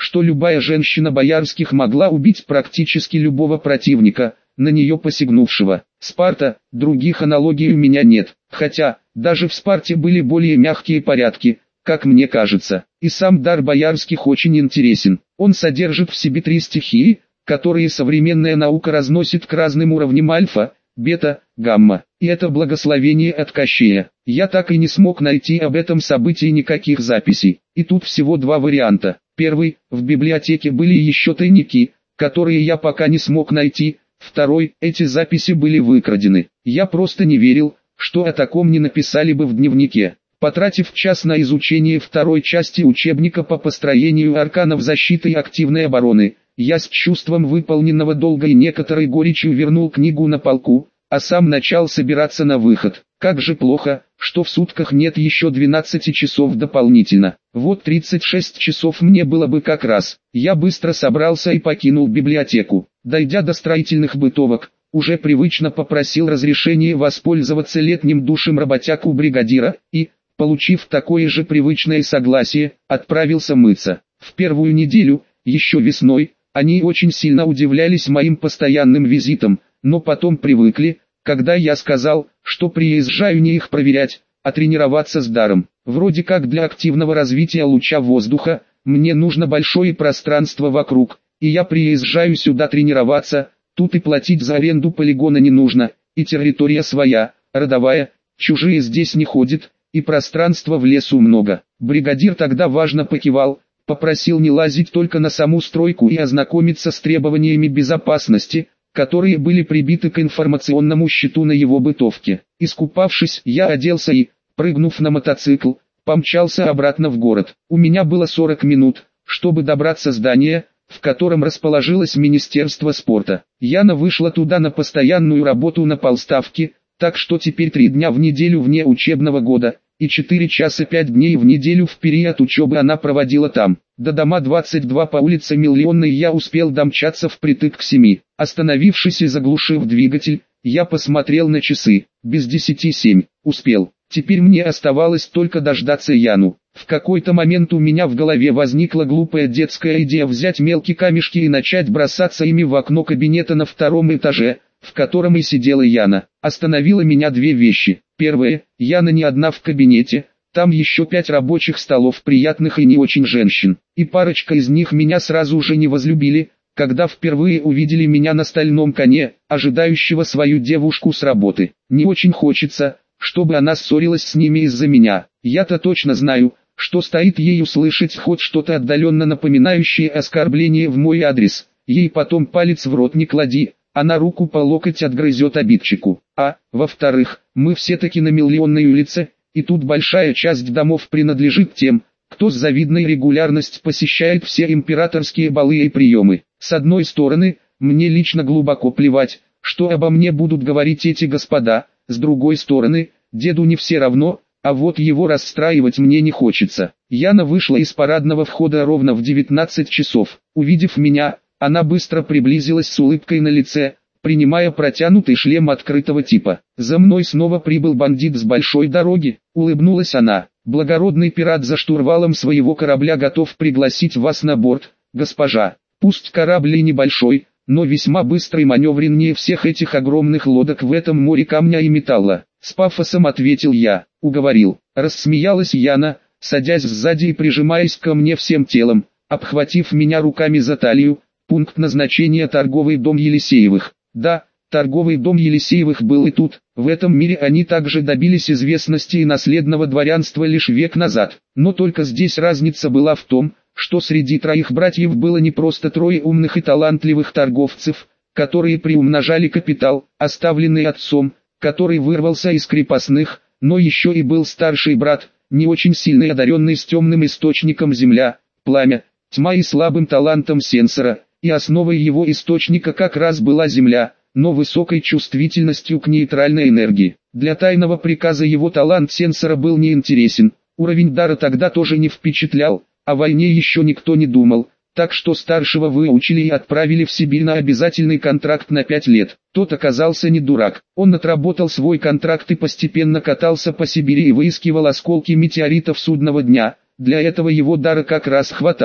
что любая женщина боярских могла убить практически любого противника, на нее посягнувшего. Спарта, других аналогий у меня нет, хотя, даже в Спарте были более мягкие порядки, как мне кажется. И сам дар боярских очень интересен. Он содержит в себе 3 стихии, которые современная наука разносит к разным уровням альфа, бета, гамма. И это благословение от Кощея. Я так и не смог найти об этом событии никаких записей. И тут всего 2 варианта. Первый, в библиотеке были еще тайники, которые я пока не смог найти. Второй, эти записи были выкрадены. Я просто не верил, что о таком не написали бы в дневнике. Потратив час на изучение второй части учебника по построению арканов защиты и активной обороны, я с чувством выполненного долга и некоторой горечью вернул книгу на полку, а сам начал собираться на выход. Как же плохо, что в сутках нет еще 12 часов дополнительно. Вот 36 часов мне было бы как раз. Я быстро собрался и покинул библиотеку. Дойдя до строительных бытовок, уже привычно попросил разрешения воспользоваться летним душем работяг у бригадира и, получив такое же привычное согласие, отправился мыться. В первую неделю, еще весной, они очень сильно удивлялись моим постоянным визитам, но потом привыкли, когда я сказал, что приезжаю не их проверять, а тренироваться с даром. Вроде как для активного развития луча воздуха, мне нужно большое пространство вокруг, и я приезжаю сюда тренироваться, тут и платить за аренду полигона не нужно, и территория своя, родовая, чужие здесь не ходят, и пространства в лесу много. Бригадир тогда важно покивал, попросил не лазить только на саму стройку и ознакомиться с требованиями безопасности, которые были прибиты к информационному щиту на его бытовке. Искупавшись, я оделся и, прыгнув на мотоцикл, помчался обратно в город. У меня было 40 минут, чтобы добраться до здания, в котором расположилось Министерство спорта. Яна вышла туда на постоянную работу на полставки, так что теперь 3 дня в неделю вне учебного года, и 4 часа 5 дней в неделю в период учебы она проводила там. До дома 22 по улице Миллионной я успел домчаться впритык к 7. Остановившись и заглушив двигатель, я посмотрел на часы. Без 10:07. Успел. Теперь мне оставалось только дождаться Яну. В какой-то момент у меня в голове возникла глупая детская идея взять мелкие камешки и начать бросаться ими в окно кабинета на 2-м этаже, в котором и сидела Яна. Остановило меня 2 вещи. Первое, Яна не одна в кабинете, там еще 5 рабочих столов приятных и не очень женщин. И парочка из них меня сразу же не возлюбили, когда впервые увидели меня на стальном коне, ожидающего свою девушку с работы. Не очень хочется, чтобы она ссорилась с ними из-за меня. Я-то точно знаю, что стоит ей услышать хоть что-то отдаленно напоминающее оскорбление в мой адрес. Ей потом палец в рот не клади, она руку по локоть отгрызет обидчику. А, во-вторых, мы все-таки на Миллионной улице, и тут большая часть домов принадлежит тем, кто с завидной регулярностью посещает все императорские балы и приемы. С одной стороны, мне лично глубоко плевать, что обо мне будут говорить эти господа, с другой стороны, деду не все равно, а вот его расстраивать мне не хочется. Яна вышла из парадного входа ровно в 19 часов. Увидев меня, она быстро приблизилась с улыбкой на лице, принимая протянутый шлем открытого типа. «За мной снова прибыл бандит с большой дороги», — улыбнулась она. «Благородный пират за штурвалом своего корабля готов пригласить вас на борт, госпожа. Пусть корабль и небольшой, но весьма быстрый, маневреннее всех этих огромных лодок в этом море камня и металла». С пафосом ответил я. «Уговорил». Рассмеялась Яна, садясь сзади и прижимаясь ко мне всем телом, обхватив меня руками за талию. Пункт назначения: торговый дом Елисеевых. Да, торговый дом Елисеевых был и тут. В этом мире они также добились известности и наследного дворянства лишь век назад. Но только здесь разница была в том, что среди 3 братьев было не просто 3 умных и талантливых торговцев, которые приумножали капитал, оставленный отцом, который вырвался из крепостных, но еще и был старший брат, не очень сильный, одаренный с темным источником земля, пламя, тьма и слабым талантом сенсора, и основой его источника как раз была земля, но высокой чувствительностью к нейтральной энергии. Для тайного приказа его талант сенсора был неинтересен, уровень дара тогда тоже не впечатлял, о войне еще никто не думал, так что старшего выучили и отправили в Сибирь на обязательный контракт на 5 лет. Тот оказался не дурак, он отработал свой контракт и постепенно катался по Сибири и выискивал осколки метеоритов судного дня, для этого его дара как раз хватало.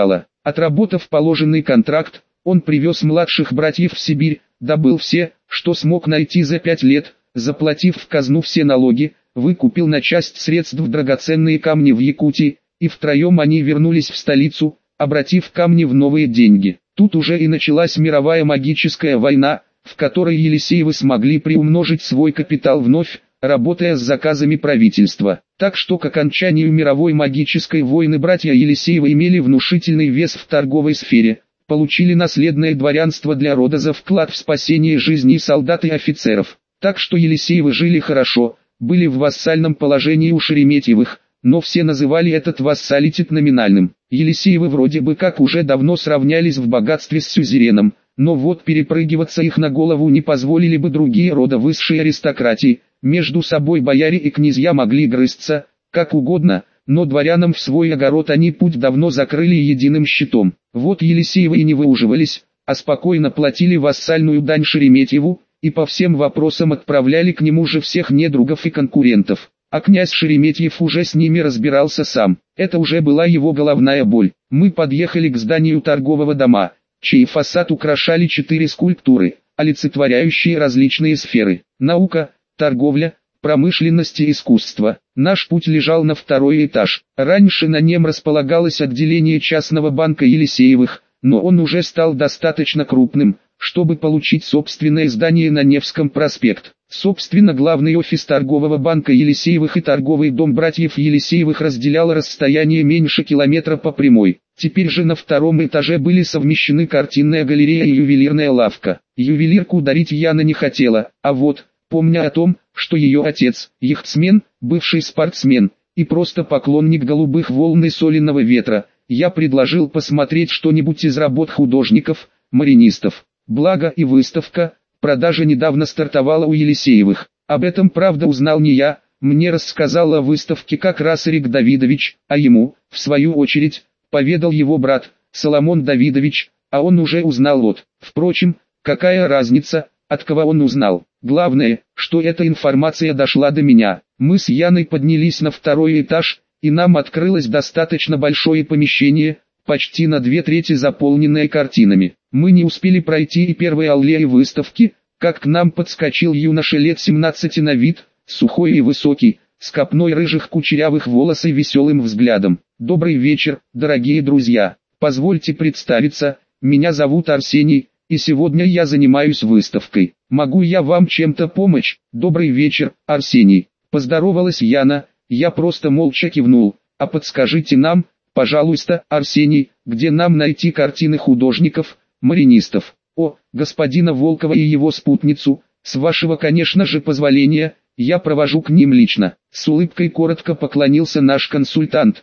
Отработав положенный контракт, он привез младших братьев в Сибирь, добыл все, что смог найти за 5 лет, заплатив в казну все налоги, выкупил на часть средств драгоценные камни в Якутии, и втроем они вернулись в столицу, обратив камни в новые деньги. Тут уже и началась мировая магическая война, в которой Елисеевы смогли приумножить свой капитал вновь, работая с заказами правительства. Так что к окончанию мировой магической войны братья Елисеевы имели внушительный вес в торговой сфере, получили наследное дворянство для рода за вклад в спасение жизней солдат и офицеров. Так что Елисеевы жили хорошо, были в вассальном положении у Шереметьевых, но все называли этот вассалитет номинальным. Елисеевы вроде бы как уже давно сравнялись в богатстве с сюзереном, но вот перепрыгиваться их на голову не позволили бы другие рода высшей аристократии. Между собой бояре и князья могли грызться, как угодно, но дворянам в свой огород они путь давно закрыли единым щитом. Вот Елисеевы и не выуживались, а спокойно платили вассальную дань Шереметьеву, и по всем вопросам отправляли к нему же всех недругов и конкурентов. А князь Шереметьев уже с ними разбирался сам. Это уже была его головная боль. Мы подъехали к зданию торгового дома, чей фасад украшали 4 скульптуры, олицетворяющие различные сферы: наука, торговля, промышленность и искусство. Наш путь лежал на 2-й этаж. Раньше на нем располагалось отделение частного банка Елисеевых, но он уже стал достаточно крупным, чтобы получить собственное здание на Невском проспект. Собственно, главный офис торгового банка Елисеевых и торговый дом братьев Елисеевых разделяло расстояние меньше километра по прямой. Теперь же на 2-м этаже были совмещены картинная галерея и ювелирная лавка. Ювелирку дарить Яна не хотела, а вот, помня о том, что ее отец, яхтсмен, бывший спортсмен, и просто поклонник голубых волн и соленого ветра, я предложил посмотреть что-нибудь из работ художников, маринистов. Благо и выставка, продажа недавно стартовала у Елисеевых. Об этом, правда, узнал не я, мне рассказал о выставке как раз Эрик Давидович, а ему, в свою очередь, поведал его брат, Соломон Давидович, а он уже узнал от. Впрочем, какая разница, от кого он узнал? Главное, что эта информация дошла до меня. Мы с Яной поднялись на 2-й этаж, и нам открылось достаточно большое помещение, почти на 2/3 заполненное картинами. Мы не успели пройти и первой аллеи выставки, как к нам подскочил юноша лет 17 на вид, сухой и высокий, с копной рыжих кучерявых волос и веселым взглядом. «Добрый вечер, дорогие друзья. Позвольте представиться, меня зовут Арсений, и сегодня я занимаюсь выставкой. Могу я вам чем-то помочь?» «Добрый вечер, Арсений», — поздоровалась Яна, я просто молча кивнул. «А подскажите нам, пожалуйста, Арсений, где нам найти картины художников, маринистов?» «О, господина Волкова и его спутницу, с вашего, конечно же, позволения, я провожу к ним лично». С улыбкой коротко поклонился наш консультант.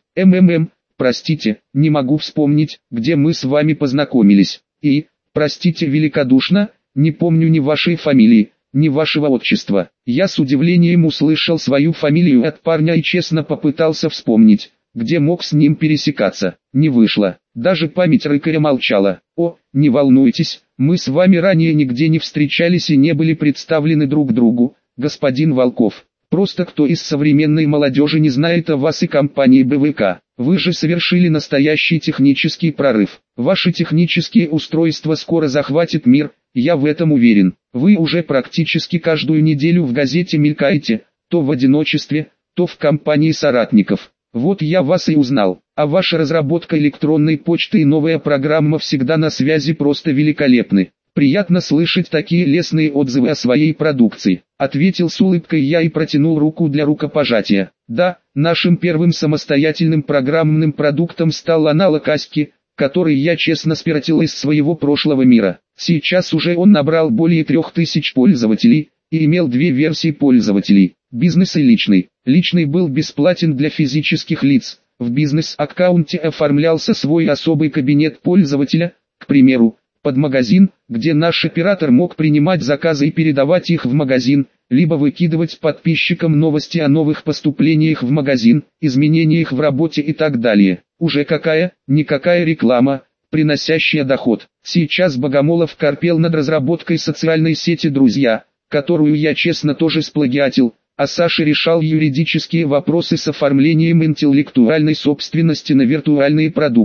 Простите, не могу вспомнить, где мы с вами познакомились. И, простите великодушно, не помню ни вашей фамилии, ни вашего отчества». Я с удивлением услышал свою фамилию от парня и честно попытался вспомнить, где мог с ним пересекаться. Не вышло, даже память рыкаря молчала. «О, не волнуйтесь, мы с вами ранее нигде не встречались и не были представлены друг другу, господин Волков. Просто кто из современной молодежи не знает о вас и компании БВК? Вы же совершили настоящий технический прорыв. Ваши технические устройства скоро захватят мир, я в этом уверен. Вы уже практически каждую неделю в газете мелькаете, то в одиночестве, то в компании соратников. Вот я вас и узнал. А ваша разработка электронной почты и новая программа всегда на связи просто великолепны. Приятно слышать такие лестные отзывы о своей продукции», — ответил с улыбкой я и протянул руку для рукопожатия. «Да, нашим первым самостоятельным программным продуктом стал аналог ASCII, который я честно спиротил из своего прошлого мира. Сейчас уже он набрал более 3000 пользователей, и имел 2 версии пользователей, бизнес и личный. Личный был бесплатен для физических лиц, в бизнес-аккаунте оформлялся свой особый кабинет пользователя, к примеру, под магазин, где наш оператор мог принимать заказы и передавать их в магазин, либо выкидывать подписчикам новости о новых поступлениях в магазин, изменениях в работе и так далее. Уже какая-никакая реклама, приносящая доход. Сейчас Богомолов корпел над разработкой социальной сети «Друзья», которую я честно тоже сплагиатил, а Саша решал юридические вопросы с оформлением интеллектуальной собственности на виртуальные продукты.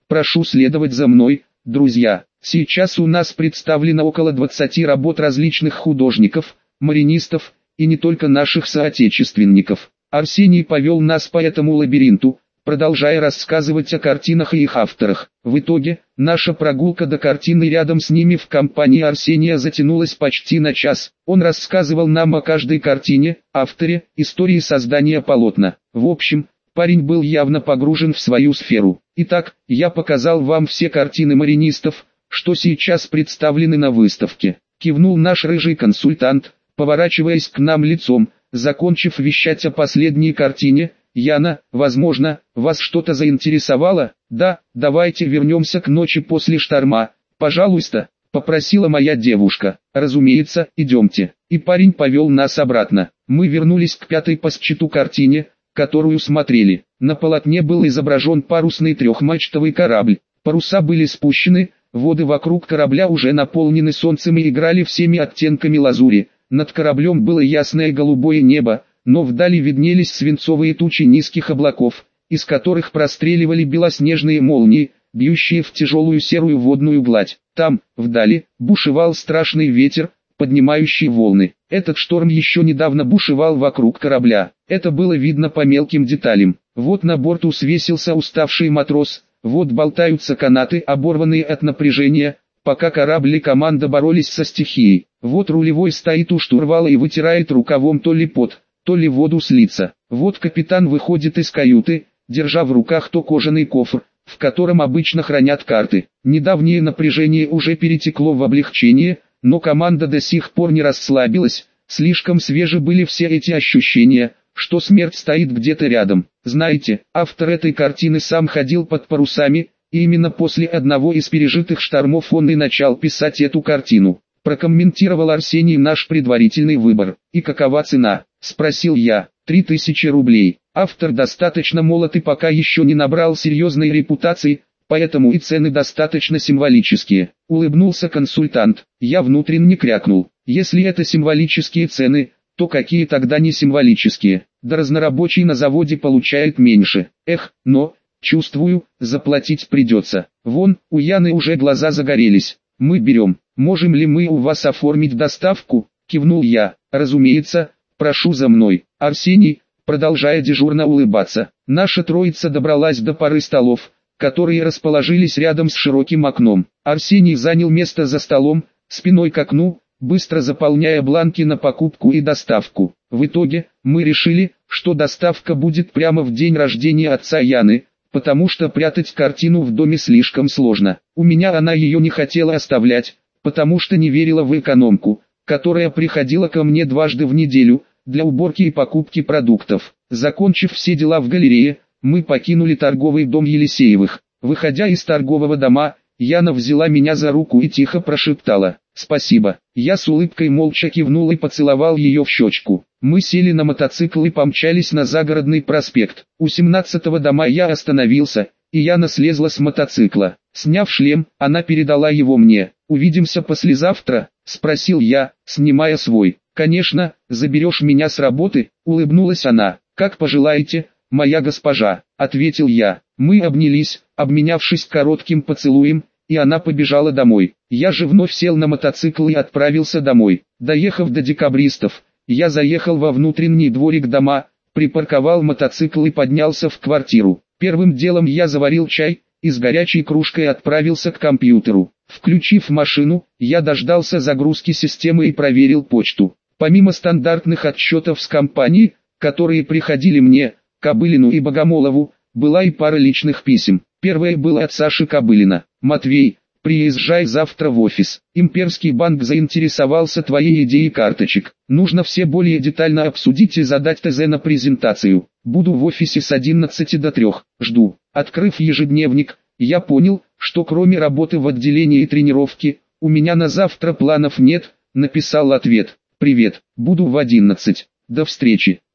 Прошу следовать за мной, друзья. Сейчас у нас представлено около 20 работ различных художников, маринистов, и не только наших соотечественников. Арсений повел нас по этому лабиринту, продолжая рассказывать о картинах и их авторах. В итоге, наша прогулка до картины рядом с ними в компании Арсения затянулась почти на час. Он рассказывал нам о каждой картине, авторе, истории создания полотна. В общем, парень был явно погружен в свою сферу. Итак, я показал вам все картины маринистов, что сейчас представлены на выставке. Кивнул наш рыжий консультант, поворачиваясь к нам лицом, закончив вещать о последней картине. Яна, возможно, вас что-то заинтересовало? Да, давайте вернемся к ночи после шторма, пожалуйста, попросила моя девушка. Разумеется, идемте. И парень повел нас обратно. Мы вернулись к пятой по счету картине, которую смотрели. На полотне был изображен парусный трехмачтовый корабль. Паруса были спущены, воды вокруг корабля уже наполнены солнцем и играли всеми оттенками лазури. Над кораблем было ясное голубое небо, но вдали виднелись свинцовые тучи низких облаков, из которых простреливали белоснежные молнии, бьющие в тяжелую серую водную гладь. Там, вдали, бушевал страшный ветер, поднимающий волны. Этот шторм еще недавно бушевал вокруг корабля. Это было видно по мелким деталям. Вот на борту свесился уставший матрос, вот болтаются канаты, оборванные от напряжения, пока корабль и команда боролись со стихией. Вот рулевой стоит у штурвала и вытирает рукавом то ли пот, то ли воду с лица. Вот капитан выходит из каюты, держа в руках то кожаный кофр, в котором обычно хранят карты. Недавнее напряжение уже перетекло в облегчение, но команда до сих пор не расслабилась, слишком свежи были все эти ощущения, что смерть стоит где-то рядом. Знаете, автор этой картины сам ходил под парусами, и именно после одного из пережитых штормов он и начал писать эту картину. Прокомментировал Арсений наш предварительный выбор. «И какова цена?» – спросил я. 3000 рублей. Автор достаточно молод и пока еще не набрал серьезной репутации, поэтому и цены достаточно символические. Улыбнулся консультант. Я внутренне крякнул. Если это символические цены, то какие тогда не символические? Да разнорабочий на заводе получает меньше. Эх, но, чувствую, заплатить придется. Вон, у Яны уже глаза загорелись. Мы берем. Можем ли мы у вас оформить доставку? Кивнул я. Разумеется, прошу за мной. Арсений, продолжая дежурно улыбаться. Наша троица добралась до пары столов, которые расположились рядом с широким окном. Арсений занял место за столом, спиной к окну, быстро заполняя бланки на покупку и доставку. В итоге, мы решили, что доставка будет прямо в день рождения отца Яны, потому что прятать картину в доме слишком сложно. У меня она ее не хотела оставлять, потому что не верила в экономку, которая приходила ко мне дважды в неделю, для уборки и покупки продуктов. Закончив все дела в галерее, мы покинули торговый дом Елисеевых. Выходя из торгового дома, Яна взяла меня за руку и тихо прошептала: «Спасибо». Я с улыбкой молча кивнул и поцеловал ее в щечку. Мы сели на мотоцикл и помчались на Загородный проспект. У 17-го дома я остановился, и Яна слезла с мотоцикла. Сняв шлем, она передала его мне. «Увидимся послезавтра?» – спросил я, снимая свой. «Конечно, заберешь меня с работы?» – улыбнулась она. «Как пожелаете, моя госпожа», – ответил я. Мы обнялись, обменявшись коротким поцелуем, и она побежала домой. Я же вновь сел на мотоцикл и отправился домой. Доехав до Декабристов, я заехал во внутренний дворик дома, припарковал мотоцикл и поднялся в квартиру. Первым делом я заварил чай и с горячей кружкой отправился к компьютеру. Включив машину, я дождался загрузки системы и проверил почту. Помимо стандартных отчетов с компании, которые приходили мне, Кобылину и Богомолову, была и пара личных писем. Первое было от Саши Кобылина. «Матвей, приезжай завтра в офис. Имперский банк заинтересовался твоей идеей карточек. Нужно все более детально обсудить и задать ТЗ на презентацию. Буду в офисе с 11 до 3. Жду». Открыв ежедневник, я понял, что кроме работы в отделении и тренировки, у меня на завтра планов нет. Написал ответ: «Привет, буду в 11. До встречи».